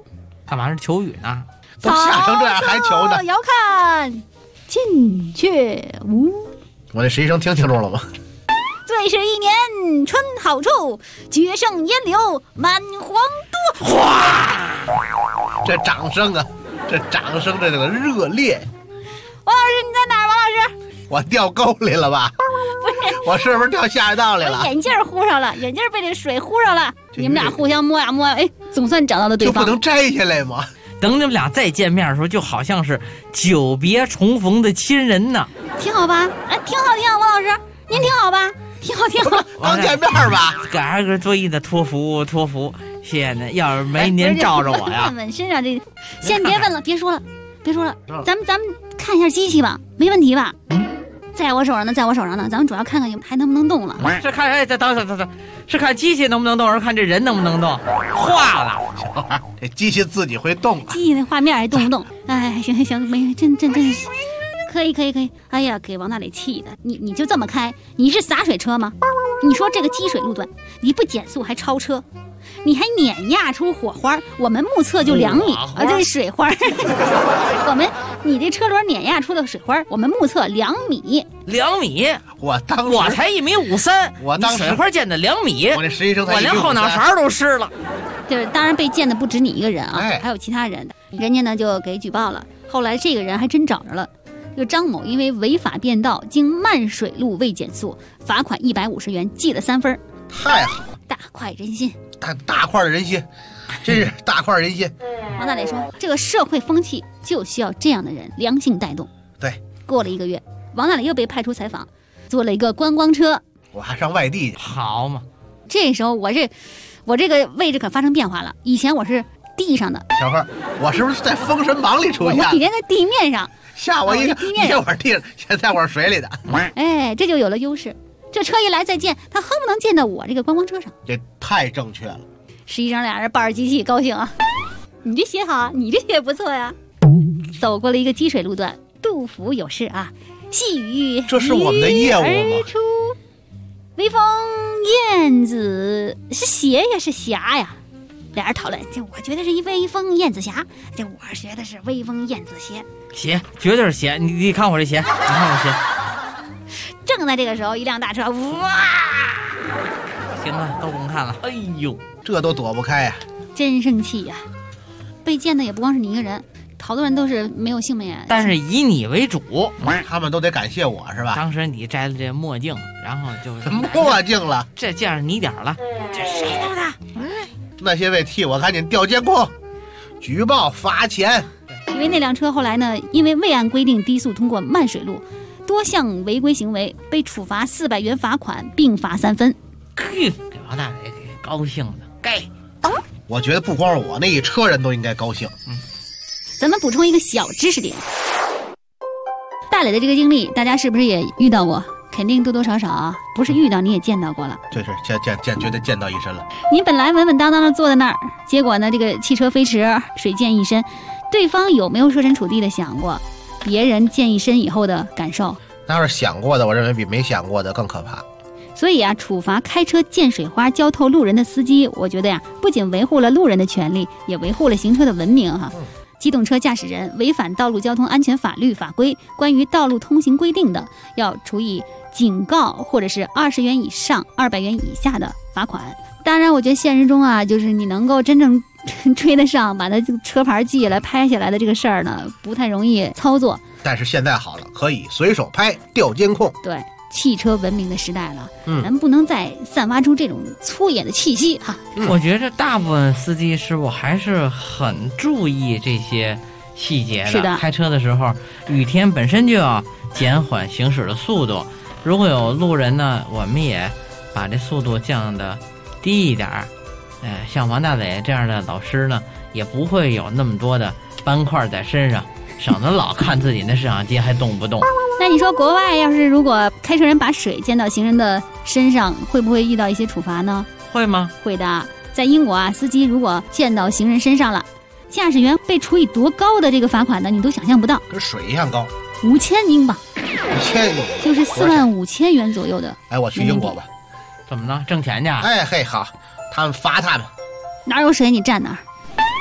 干嘛是求雨呢？ 都下成这样还求呢？ 遥看近却无。 我那实习生听清楚了吗？ 最是一年春好处，决胜烟柳满皇都。 哗！这掌声啊，这掌声这个热烈。 王老师你在哪儿？王老师， 我掉沟里了吧？ 不是， 我是不是掉下水道里了？ 我眼镜糊上了，眼镜被这水糊上了。你们俩互相摸呀摸呀，哎，总算找到了对方。 就不能摘下来吗？ 等你们俩再见面的时候，就好像是久别重逢的亲人呢。 挺好吧？哎，挺好，挺好，王老师，您挺好吧？挺好，挺好。 刚见面吧？ 赶个作揖的托福，谢谢呢。要是没您罩着我呀， 问身上这，先别问了，别说了，咱们看一下机器吧，没问题吧？在我手上呢，咱们主要看看还能不能动了。 是看等，是看机器能不能动，还是看这人能不能动？化了， 这机器自己会动啊！ 机器那画面还动不动？哎，行，没，真是。可以，哎呀，给王大磊气的！你就这么开？你是洒水车吗？你说这个积水路段，你不减速还超车，你还碾压出火花，我们目测就2米啊！这水花，你这车轮碾压出的水花，我们目测2米。 2米？ 我才1.53米， 我当时水花溅的2米， 我这实习生才我连后脑勺都湿了。 就是当然被溅的不止你一个人啊，还有其他人的，人家呢就给举报了。后来这个人还真找着了。这个张某因为违法变道，经慢水路未减速，罚款150元，记了3分。 太好了， 大快人心， 大块的人心，真是大块人心。 王大磊说，这个社会风气就需要这样的人，良性带动。 对， 过了1个月，王大磊又被派出采访，坐了一个观光车， 我还上外地去， 好嘛。 这时候我这个位置可发生变化了，以前我是地上的。 小何，我是不是在《封神榜》里出现？ 我以前在地面上。 吓我一个！以前我是地上，现在我是水里的。 哎，这就有了优势。这车一来再见，他恨不能见到我这个观光车上。 这太正确了。 实际上俩人抱着机器高兴啊！你这写好，你这也不错呀。走过了一个积水路段，杜甫有诗啊：细雨这是我们的业务吗？ 微风燕子是斜呀是霞呀？俩人讨论，这我觉得是一微风燕子霞，这我觉得是微风燕子斜。 斜，绝对是斜。你看我这斜，你看我斜。 正在这个时候，一辆大车，哇！ 行了，都不用看了。哎呦， 这都躲不开呀！ 真生气呀！被溅的也不光是你一个人，好多人都是没有性命呀。 但是以你为主， 他们都得感谢我是吧？ 当时你摘了这墨镜，然后就墨镜了， 这见着你点了，这谁弄的？ 那些位替我赶紧调监控，举报罚钱。 因为那辆车后来呢，因为未按规定低速通过慢水路，多项违规行为被处罚400元罚款，并罚3分。 给王大磊给高兴的，该。 我觉得不光是我，那一车人都应该高兴。 咱们补充一个小知识点，大磊的这个经历，大家是不是也遇到过？肯定多多少少啊，不是遇到你也见到过了。 这是绝对见到一身了。 你本来稳稳当当的坐在那儿，结果呢，这个汽车飞驰，水溅一身。对方有没有设身处地的想过别人溅一身以后的感受？ 那要是想过的，我认为比没想过的更可怕。 所以啊，处罚开车溅水花浇透路人的司机，我觉得呀，不仅维护了路人的权利，也维护了行车的文明哈。机动车驾驶人违反道路交通安全法律法规关于道路通行规定的，要处以警告或者是20元以上200元以下的罚款。当然我觉得现实中啊，就是你能够真正追得上把他车牌记下来拍下来的这个事儿呢，不太容易操作。 但是现在好了，可以随手拍调监控。 对，汽车文明的时代了，咱不能再散发出这种粗野的气息哈。 我觉着大部分司机师傅还是很注意这些细节的。 是的， 开车的时候，雨天本身就要减缓行驶的速度，如果有路人呢，我们也把这速度降得低一点儿。像王大磊这样的老师呢，也不会有那么多的斑块在身上，省得老看自己那摄像机还动不动。 那你说国外要是如果开车人把水溅到行人的身上，会不会遇到一些处罚呢？ 会吗？ 会的。在英国啊，司机如果溅到行人身上了，驾驶员被处以多高的这个罚款呢？你都想象不到， 跟水一样高 ，5000英镑 ，5000 就是45000元左右的。 哎，我去英国吧。 怎么了？挣钱去？ 哎嘿，好，他们罚他们。 哪有水你站哪儿。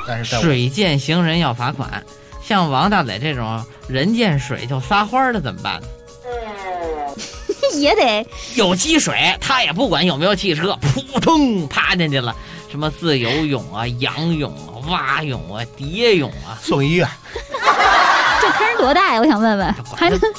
但是水见行人要罚款，像王大磊这种人见水就撒欢的怎么办呢？ 也得有积水，他也不管有没有汽车，扑通趴进去了。什么自由泳啊、仰泳啊、蛙泳啊、蝶泳啊， 送医院。 这坑多大呀？我想问问，还能。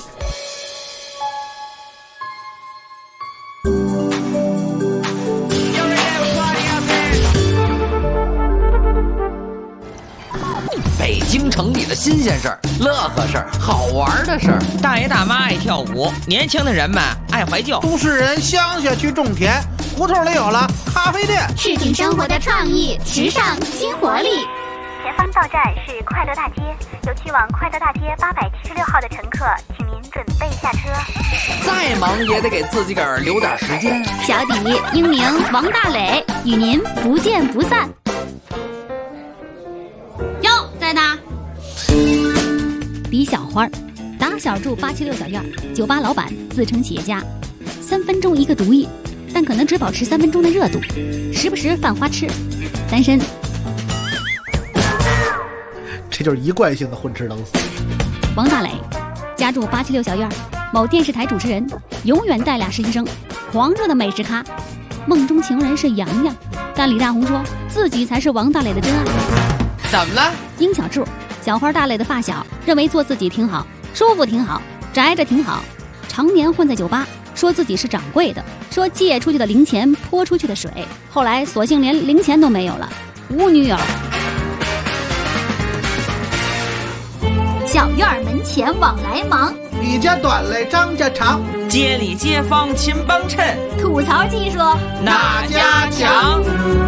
北京城里的新鲜事儿、乐呵事儿、好玩的事儿， 大爷大妈爱跳舞，年轻的人们爱怀旧， 都市人乡下去种田，胡同里有了咖啡店， 市井生活的创意、时尚、新活力。 前方到站是快乐大街，有去往快乐大街876号的乘客，请您准备下车。 再忙也得给自己个儿留点时间。 小底英明王大磊与您不见不散。哟，在呢。李小花，打小住876小院，酒吧老板，自称企业家，3分钟一个主意，但可能只保持3分钟的热度，时不时犯花痴，单身。 这就是一贯性的混吃等死。 王大磊，家住876小院，某电视台主持人，永远带俩实习生，狂热的美食咖，梦中情人是杨洋，但李大红说自己才是王大磊的真爱。 怎么了？ 殷小柱，小花大磊的发小，认为做自己挺好，舒服挺好，宅着挺好，常年混在酒吧，说自己是掌柜的，说借出去的零钱泼出去的水，后来索性连零钱都没有了，无女友。小院门前往来忙， 李家短嘞张家长， 街里街坊勤帮衬， 吐槽技术哪家强？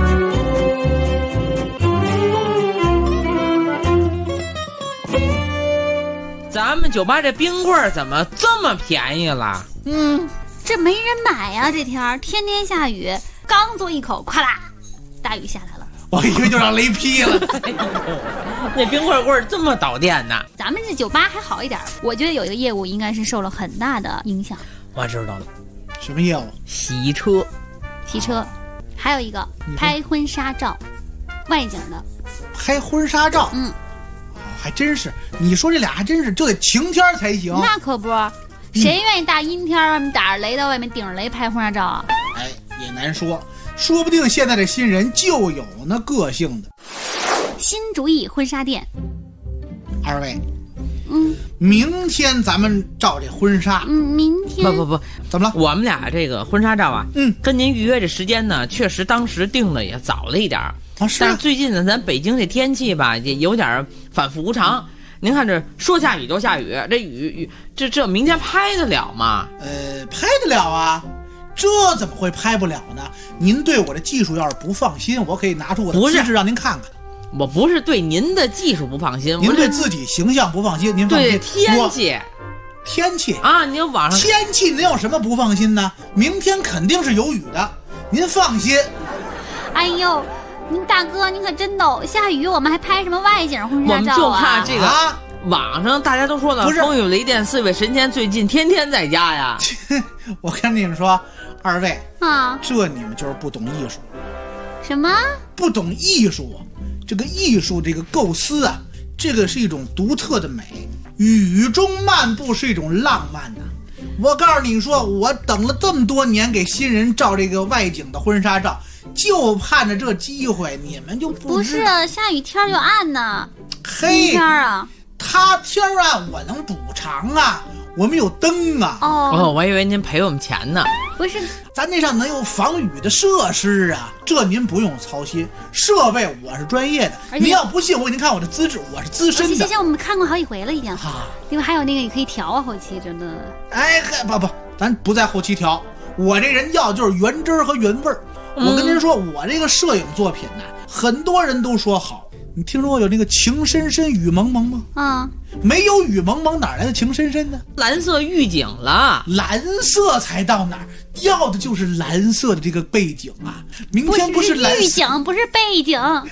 咱们酒吧这冰棍怎么这么便宜了？ 这没人买呀，这天天天下雨，刚嘬一口，咵啦，大雨下来了。 我以为就让雷劈了。 那冰棍这么导电呢？ 咱们这酒吧还好一点，我觉得有一个业务应该是受了很大的影响。 我知道了， 什么业务？ 洗车。 洗车，还有一个拍婚纱照，外景的。 拍婚纱照？还真是。你说这俩还真是，就得晴天才行。 那可不，谁愿意大阴天外面打着雷到外面顶着雷拍婚纱照啊？ 哎，也难说。说不定现在这新人就有那个性的。 新主意婚纱店， 二位，明天咱们照这婚纱。 明天不， 怎么了？ 我们俩这个婚纱照啊，跟您预约这时间呢，确实当时定的也早了一点啊。但是最近呢，咱北京这天气吧，也有点反复无常。您看这说下雨就下雨，这雨这明天拍得了吗？ 拍得了啊。这怎么会拍不了呢？您对我的技术要是不放心，我可以拿出我的资质让您看看。 我不是对您的技术不放心， 您对自己形象不放心。您放心。 对天气啊， 您网上天气您有什么不放心呢？明天肯定是有雨的，您放心。 哎呦，您大哥，您可真逗！下雨我们还拍什么外景婚纱照啊？ 我们就怕这个网上大家都说了，风雨雷电4位神仙最近天天在家呀。 我跟你们说，二位啊， 这你们就是不懂艺术。 什么？ 不懂艺术啊？这个艺术这个构思啊，这个是一种独特的美。雨中漫步是一种浪漫的。我告诉你说，我等了这么多年给新人照这个外景的婚纱照，就盼着这机会，你们就不是啊？下雨天就暗呢。 黑天啊， 他天暗我能补偿啊，我们有灯啊。 哦，我以为您赔我们钱呢。 不是， 咱那上能有防雨的设施啊，这您不用操心。设备我是专业的，您要不信我给您看我的资质，我是资深的。 行，我们看过好几回了已经。另外还有那个也可以调啊，后期真的。 哎，不，咱不在后期调。我这人要就是原汁和原味儿。我跟您说，我这个摄影作品呢，很多人都说好。你听说过有那个情深深雨蒙蒙吗？没有雨蒙蒙哪来的情深深呢？ 蓝色预警了， 蓝色才到哪儿？要的就是蓝色的这个背景啊！明天不是蓝预警，不是背景啊！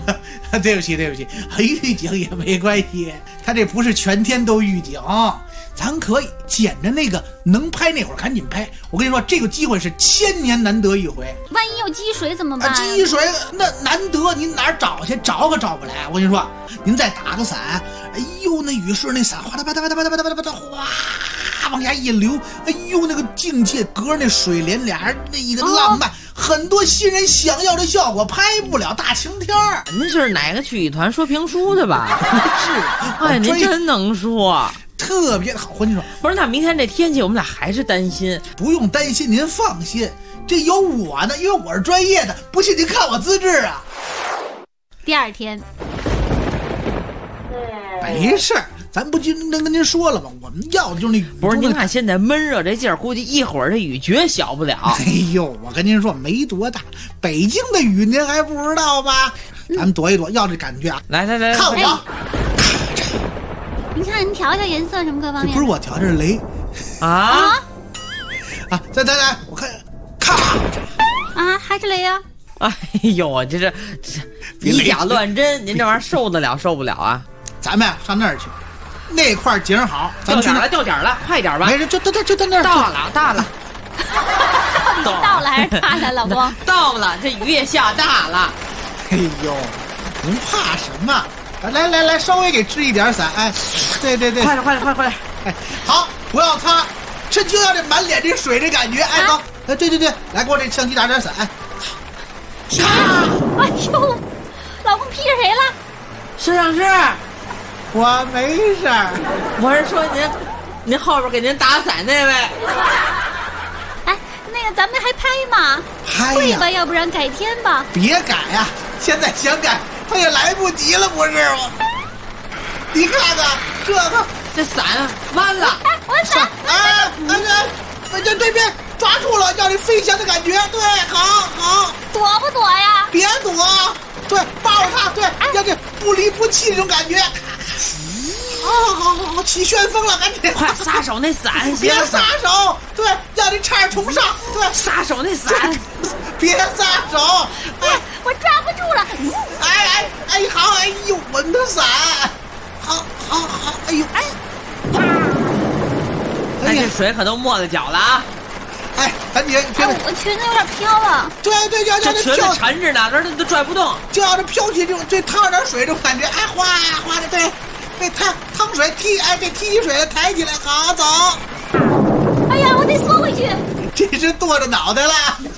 对不起，预警也没关系，他这不是全天都预警， 咱可以捡着那个能拍那会儿赶紧拍。我跟你说，这个机会是1000年难得一回。 万一有积水怎么办？ 积水那难得，您哪儿找去？找可找不来。我跟你说，您再打个伞，哎呦，那雨水那伞哗啦吧嗒吧嗒吧嗒吧嗒吧嗒哗往下一流，哎呦，那个境界隔着那水帘俩人那一个浪漫，很多新人想要的效果拍不了。大晴天儿， 您是哪个曲艺团说评书的吧？ 是， 哎，您真能说。 特别好，我跟你说， 不是，那明天这天气我们俩还是担心。 不用担心，您放心，这有我呢，因为我是专业的。不信您看我资质啊。 第二天， 没事儿，咱不就能跟您说了吗？我们要的就是那雨。 不是，您看现在闷热这劲儿，估计一会儿这雨绝小不了。 哎呦，我跟您说没多大，北京的雨您还不知道吗？咱们躲一躲，要这感觉啊！ 来， 看我。 你看，你调颜色什么各方面？ 不是我调，这是雷啊！ 再来，我看， 啊，还是雷啊！ 哎呦，这以假乱真，您这玩意儿受得了受不了啊？ 咱们上那儿去，那块景好， 掉点了，快点吧！ 没事，就在那儿。 到了， 到了还是大了，老公？ 到了，这雨也下大了。 哎呦，您怕什么？来，稍微给支一点伞，哎，对， 快点， 哎，好，不要擦，这就要这满脸这水这感觉，哎，好，哎，对，来给我这相机打点伞，哎， 哎呦，老公劈着谁了？ 摄像师， 我没事儿， 我是说您后边给您打伞那位， 哎，那个咱们还拍吗？ 拍呀， 吧，要不然改天吧。 别改呀，现在想改。他也来不及了，不是吗？你看看这伞弯了， 我伞， 对面抓住了，要你飞翔的感觉，对，好， 躲不躲呀？ 别躲，对，抱着它，对，要这不离不弃那种感觉。好，起旋风了，赶紧快撒手那伞， 别撒手，对，要你差点冲上，对， 撒手那伞， 别撒手， 哎，我抓不住了， 好，哎呦，我的伞，好，哎呦， 哎，这水可都没了脚了啊！ 哎，赶紧， 我裙子有点飘了， 对，要这裙子沉着呢，这都拽不动， 就要这飘起这烫点水这种感觉，哎，哗的，对。这烫水踢，哎，这踢水了，抬起来，好走。 哎呀，我得缩回去。 这是剁着脑袋了。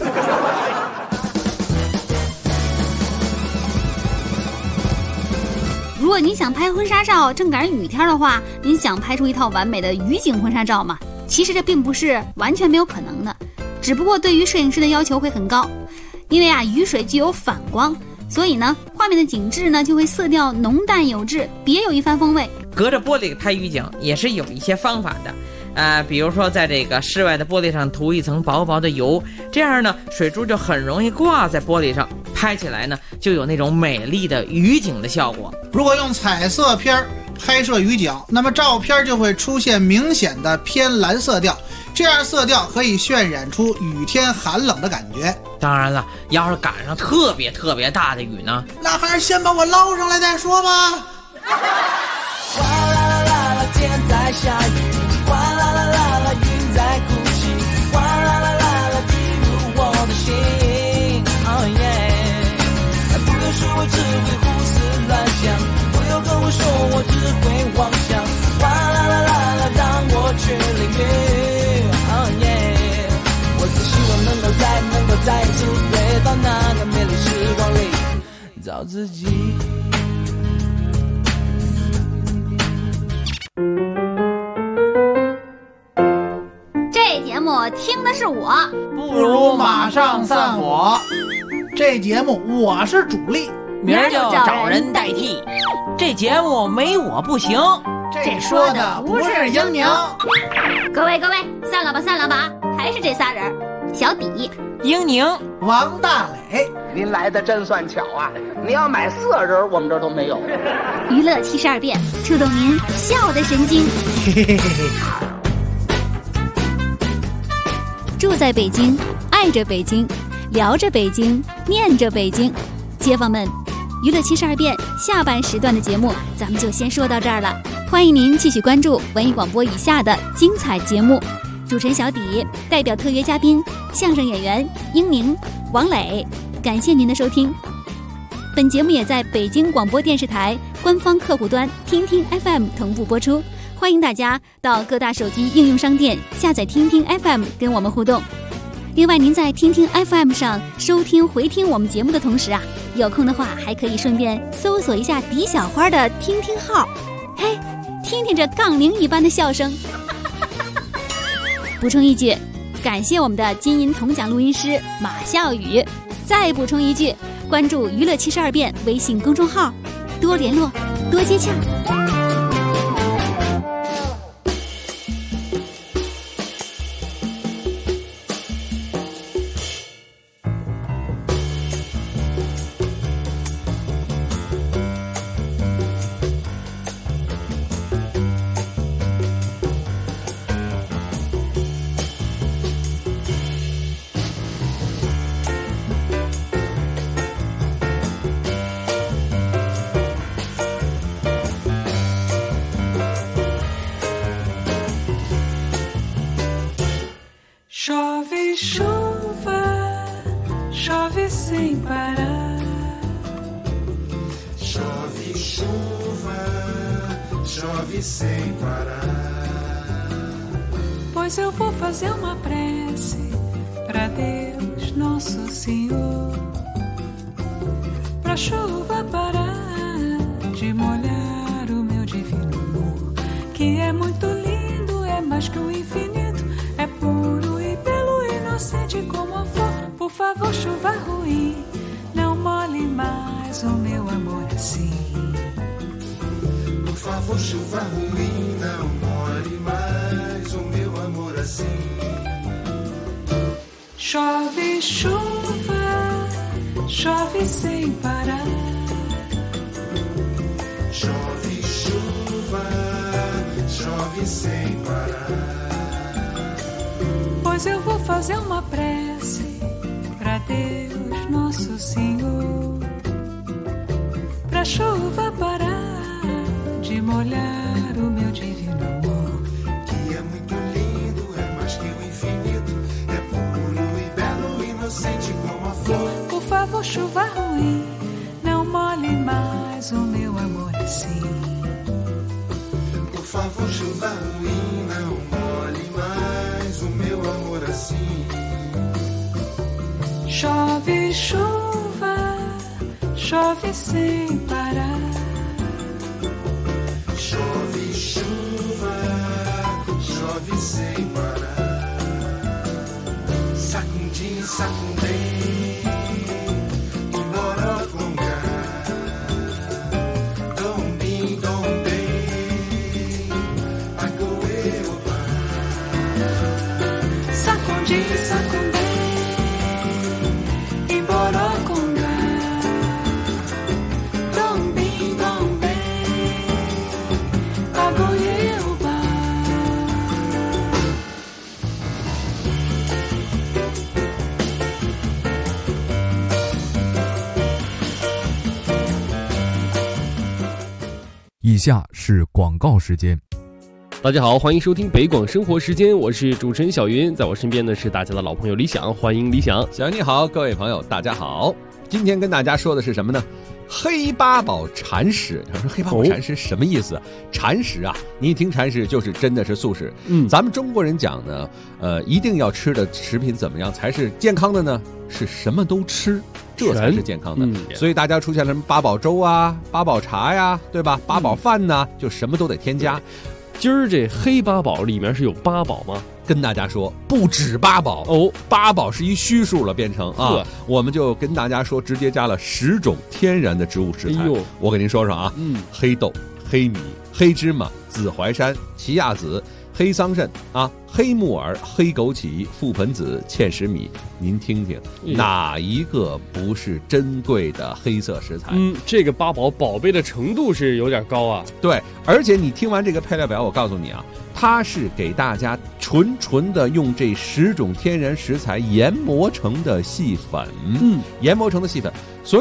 如果您想拍婚纱照，正赶上雨天的话，您想拍出一套完美的雨景婚纱照吗？其实这并不是完全没有可能的，只不过对于摄影师的要求会很高，因为雨水具有反光。所以呢，画面的景致呢就会色调浓淡有致，别有一番风味。 隔着玻璃拍雨景也是有一些方法的，比如说在这个室外的玻璃上涂一层薄薄的油，这样呢水珠就很容易挂在玻璃上，拍起来呢就有那种美丽的雨景的效果。 如果用彩色片拍摄雨景，那么照片就会出现明显的偏蓝色调，这样色调可以渲染出雨天寒冷的感觉。 当然了，要是赶上特别大的雨呢， 那还是先把我捞上来再说吧。 哗啦啦啦啦，天在下雨；哗啦啦啦啦，云在哭泣；哗啦啦啦啦，滴入我的心。Oh yeah！ 不用说，我只会胡思乱想；不用跟我说，我只会妄想。哗啦啦啦啦，让我去淋雨。Oh yeah！ 我只希望能够再一次回到那个美丽时光里，找自己。 这节目听的是我， 不如马上散伙。这节目我是主力， 明儿就找人代替。这节目没我不行， 这说的不是英宁。 各位，散了吧，还是这仨人：小底、 英宁、 王大磊。 您来的真算巧啊！你要买4人，我们这儿都没有。 娱乐72变，触动您笑的神经。住在北京，爱着北京，聊着北京，念着北京，街坊们， 娱乐72变下半时段的节目咱们就先说到这儿了，欢迎您继续关注文艺广播以下的精彩节目。主持人小底代表特约嘉宾相声演员英宁、王磊，感谢您的收听。本节目也在北京广播电视台官方客户端听听 FM 同步播出，欢迎大家到各大手机应用商店下载听听 FM 跟我们互动。另外，您在听听 FM 上收听回听我们节目的同时啊，有空的话还可以顺便搜索一下狄小花的听听号，嘿，听听这杠铃一般的笑声。补充一句，感谢我们的金银铜奖录音师马笑宇。再补充一句，关注娱乐72变微信公众号，多联络，多接洽。 Chove chuva, chove sem parar. Chove chuva, chove sem parar. Pois eu vou fazer uma prece pra Deus Nosso Senhor, pra chuva parar de molhar o meu divino amor, que é muito lindo, é mais que o infinito, é puro e belo, inocente como a flor. Por favor, chuva ruim, não molhe mais o meu amor assim. Por favor, chuva ruim, não molhe mais o meu amor assim. Chove chuva, chove sem parar. Chove chuva, chove sem parar. Pois eu vou fazer uma prece pra Deus Nosso Senhor, pra chuva parar de molhar o meu divino amor, que é muito lindo, é mais que o infinito, é puro e belo, inocente como a flor. Por favor, chuva ruim, não molhe mais o meu amor assim. Por favor, chuva ruim, não molhe mais o meu amor assim. Chove chuva, chove sem parar. Chove chuva, chove sem parar. Sacundim, sacundem, imborocongá. Dombim, dombem, agoeobá. Sacundim, sacundem, imborocongá. Dombim, dombem, agoeobá. 以下是广告时间。 大家好，欢迎收听北广生活时间，我是主持人小云，在我身边的是大家的老朋友李想，欢迎李想。 小云你好，各位朋友大家好。今天跟大家说的是什么呢？黑八宝禅食。他说黑八宝禅食什么意思？禅食啊，你一听禅食就是真的是素食。咱们中国人讲呢，一定要吃的食品怎么样才是健康的呢？是什么都吃，这才是健康的。所以大家出现了什么八宝粥啊、八宝茶呀，对吧？八宝饭呐，就什么都得添加。 今儿这黑八宝里面是有八宝吗？ 跟大家说不止八宝哦，八宝是一虚数了，变成啊，我们就跟大家说，直接加了10种天然的植物食材。我给您说说啊，黑豆、黑米、黑芝麻、紫淮山、奇亚籽、黑桑葚啊，黑木耳、黑枸杞、覆盆子、芡实米，您听听哪一个不是珍贵的黑色食材？ 这个八宝宝贝的程度是有点高啊。 对，而且你听完这个配料表，我告诉你啊，它是给大家纯的用这10种天然食材研磨成的细粉，研磨成的细粉，所以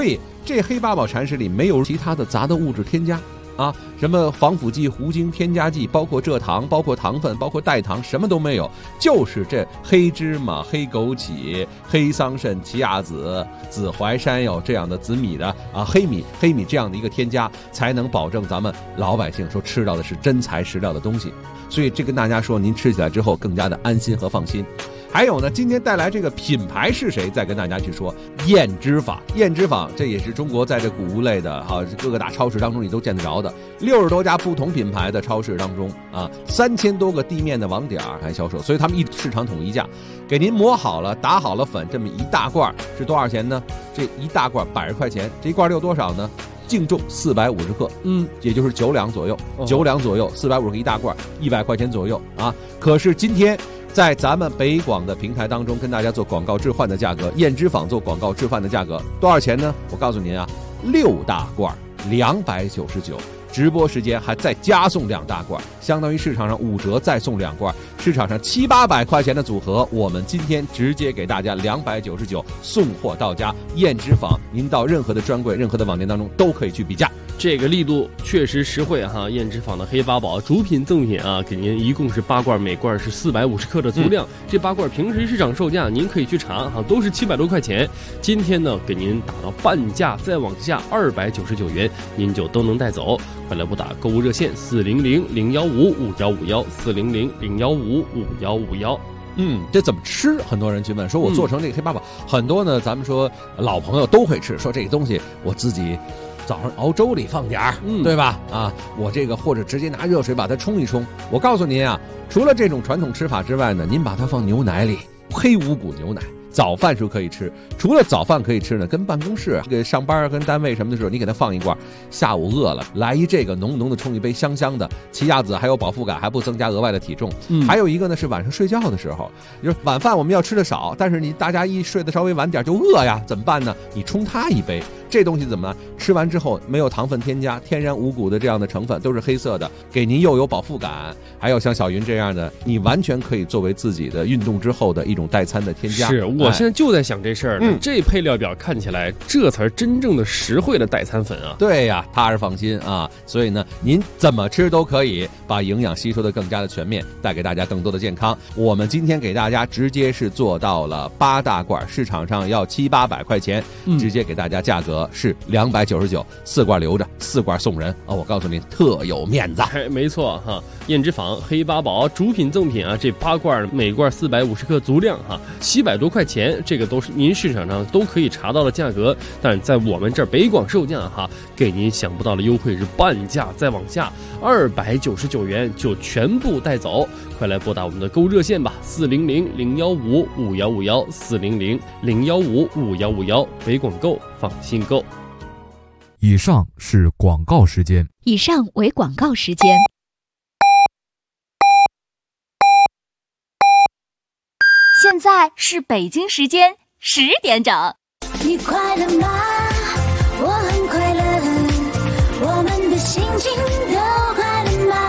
这黑八宝蚕食里没有其他的杂的物质添加啊，什么防腐剂、糊精、添加剂，包括蔗糖、包括糖分、包括代糖，什么都没有，就是这黑芝麻、黑枸杞、黑桑葚、奇亚籽、紫淮山药这样的紫米的啊，黑米这样的一个添加，才能保证咱们老百姓说吃到的是真材实料的东西。所以这跟大家说，您吃起来之后更加的安心和放心。还有呢，今天带来这个品牌是谁？再跟大家去说燕之坊。燕之坊这也是中国在这谷物类的各个大超市当中你都见得着的，60多家不同品牌的超市当中啊，3000多个地面的网点还销售，所以他们一市场统一价，给您磨好了、打好了粉，这么一大罐是多少钱呢？这一大罐80块钱，这一罐有多少呢？净重450克，也就是9两左右，9两左右，450克一大罐，100块钱左右啊。可是今天在咱们北广的平台当中跟大家做广告置换的价格，燕之坊做广告置换的价格多少钱呢？我告诉您啊，6大罐299，直播时间还再加送2大罐，相当于市场上5折再送2罐，市场上700-800块钱的组合，我们今天直接给大家299送货到家。燕之坊，您到任何的专柜、任何的网店当中都可以去比价。 这个力度确实实惠哈！燕之坊的黑八宝主品赠品啊，给您一共是8罐，每罐是450克的足量。这8罐平时市场售价您可以去查哈，都是700多块钱。今天呢，给您打到半价，再往下299元，您就都能带走。快来拨打购物热线400-015-5151，400-015-5151。 这怎么吃？很多人去问，说我做成这个黑八宝，很多呢，咱们说老朋友都会吃，说这个东西我自己早上熬粥里放点儿，对吧？啊，我这个或者直接拿热水把它冲一冲。我告诉您啊，除了这种传统吃法之外呢，您把它放牛奶里，黑五谷牛奶。早饭时候可以吃，除了早饭可以吃呢，跟办公室、上班、跟单位什么的时候，你给它放一罐，下午饿了来一这个浓浓的冲一杯，香香的，奇亚籽还有饱腹感，还不增加额外的体重。还有一个呢是晚上睡觉的时候，就是晚饭我们要吃的少，但是大家一睡得稍微晚点就饿呀，怎么办呢？你冲它一杯，这东西怎么呢？吃完之后没有糖分添加，天然五谷的这样的成分，都是黑色的，给您又有饱腹感，还有像小云这样的，你完全可以作为自己的运动之后的一种代餐的添加。 是我现在就在想这事儿呢，这配料表看起来，这才是真正的实惠的代餐粉啊！ 对呀，踏实放心啊！所以呢，您怎么吃都可以，把营养吸收的更加的全面，带给大家更多的健康。我们今天给大家直接是做到了8大罐，市场上要700-800块钱，直接给大家价格是299，4罐留着，4罐送人啊！我告诉您，特有面子。 没错哈，燕之坊黑八宝主品赠品啊，这8罐每罐450克足量哈，700多块钱，这个都是您市场上都可以查到的价格，但是在我们这儿北广售价哈，给您想不到的优惠是半价，再往下299元就全部带走。快来拨打我们的购物热线吧，400-015-5151，400-015-5151，北广购，放心购。 以上是广告时间。 以上为广告时间。现在是北京时间10点整。 你快乐吗？我很快乐，我们的心情都快乐吗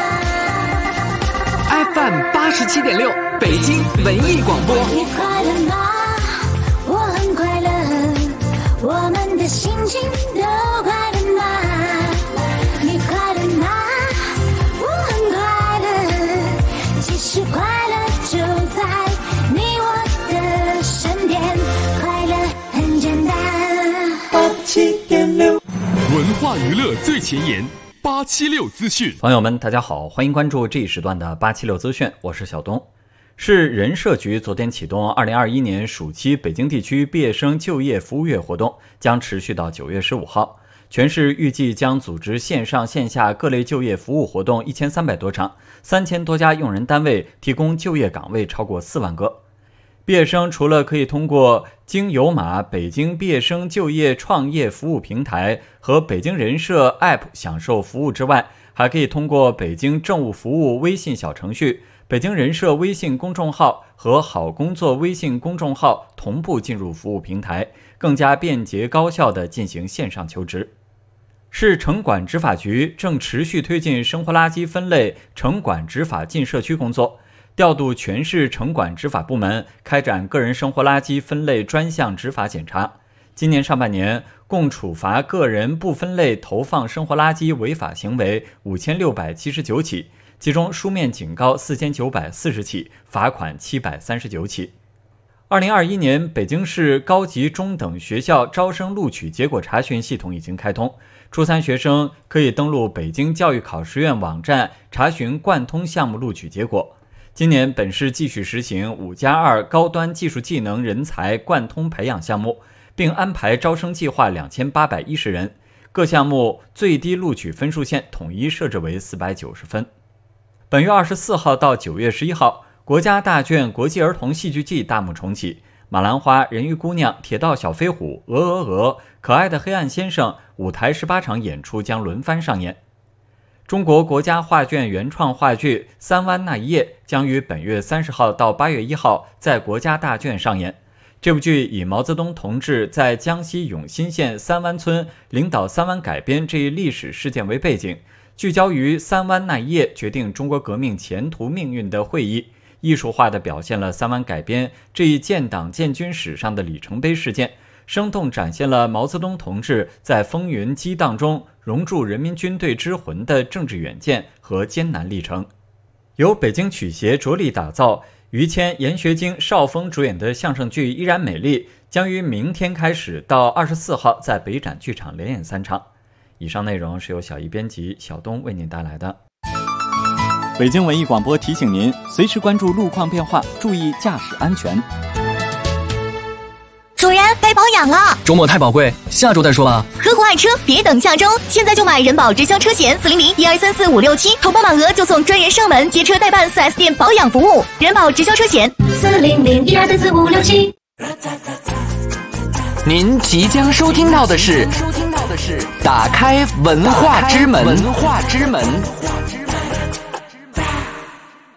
？FM 87.6，北京文艺广播。 你快乐吗？我很快乐，我们的心情都快乐吗？你快乐吗？我很快乐，其实快乐就在你我的身边，快乐很简单。87.6， 文化娱乐最前沿，876资讯。 朋友们，大家好，欢迎关注这一时段的876资讯，我是小东。市人社局昨天启动2021年暑期北京地区毕业生就业服务月活动，将持续到9月15号。全市预计将组织线上线下各类就业服务活动1300多场，3000多家用人单位提供就业岗位超过4万个。毕业生除了可以通过经有码北京毕业生就业创业服务平台和北京人社 App 享受服务之外，还可以通过北京政务服务微信小程序、北京人社微信公众号和好工作微信公众号同步进入服务平台，更加便捷高效地进行线上求职。市城管执法局正持续推进生活垃圾分类城管执法进社区工作，调度全市城管执法部门开展个人生活垃圾分类专项执法检查， 今年上半年共处罚个人不分类投放生活垃圾违法行为5679起，其中书面警告4940起，罚款739起。2021年，北京市高级中等学校招生录取结果查询系统已经开通，初3学生可以登录北京教育考试院网站查询贯通项目录取结果。今年本市继续实行5+2高端技术技能人才贯通培养项目，并安排招生计划2810人，各项目最低录取分数线统一设置为490分。本月24号到9月11号，国家大剧国际儿童戏剧季大幕重启，马兰花、人鱼姑娘、铁道小飞虎、鹅鹅鹅、可爱的黑暗先生舞台18场演出将轮番上演。中国国家画卷原创话剧《三湾那一夜》将于本月30号到8月1号在国家大剧院上演。这部剧以毛泽东同志在江西永新县三湾村领导三湾改编这一历史事件为背景，聚焦于三湾那一夜决定中国革命前途命运的会议，艺术化地表现了三湾改编这一建党建军史上的里程碑事件，生动展现了毛泽东同志在风云激荡中融铸人民军队之魂的政治远见和艰难历程。由北京曲协着力打造，于谦、严学晶、邵峰主演的相声剧《依然美丽》将于明天开始到24号在北展剧场连演3场。以上内容是由小艺编辑，小东为您带来的。 北京文艺广播提醒您，随时关注路况变化，注意驾驶安全。 主人，该保养了。 周末太宝贵，下周再说吧。 合伙爱车，别等下周，现在就买人保直销车险400-1234-567，投保满额就送专人上门接车代办 4S 店保养服务。人保直销车险400-1234-567。 您即将收听到的是打开文化之门。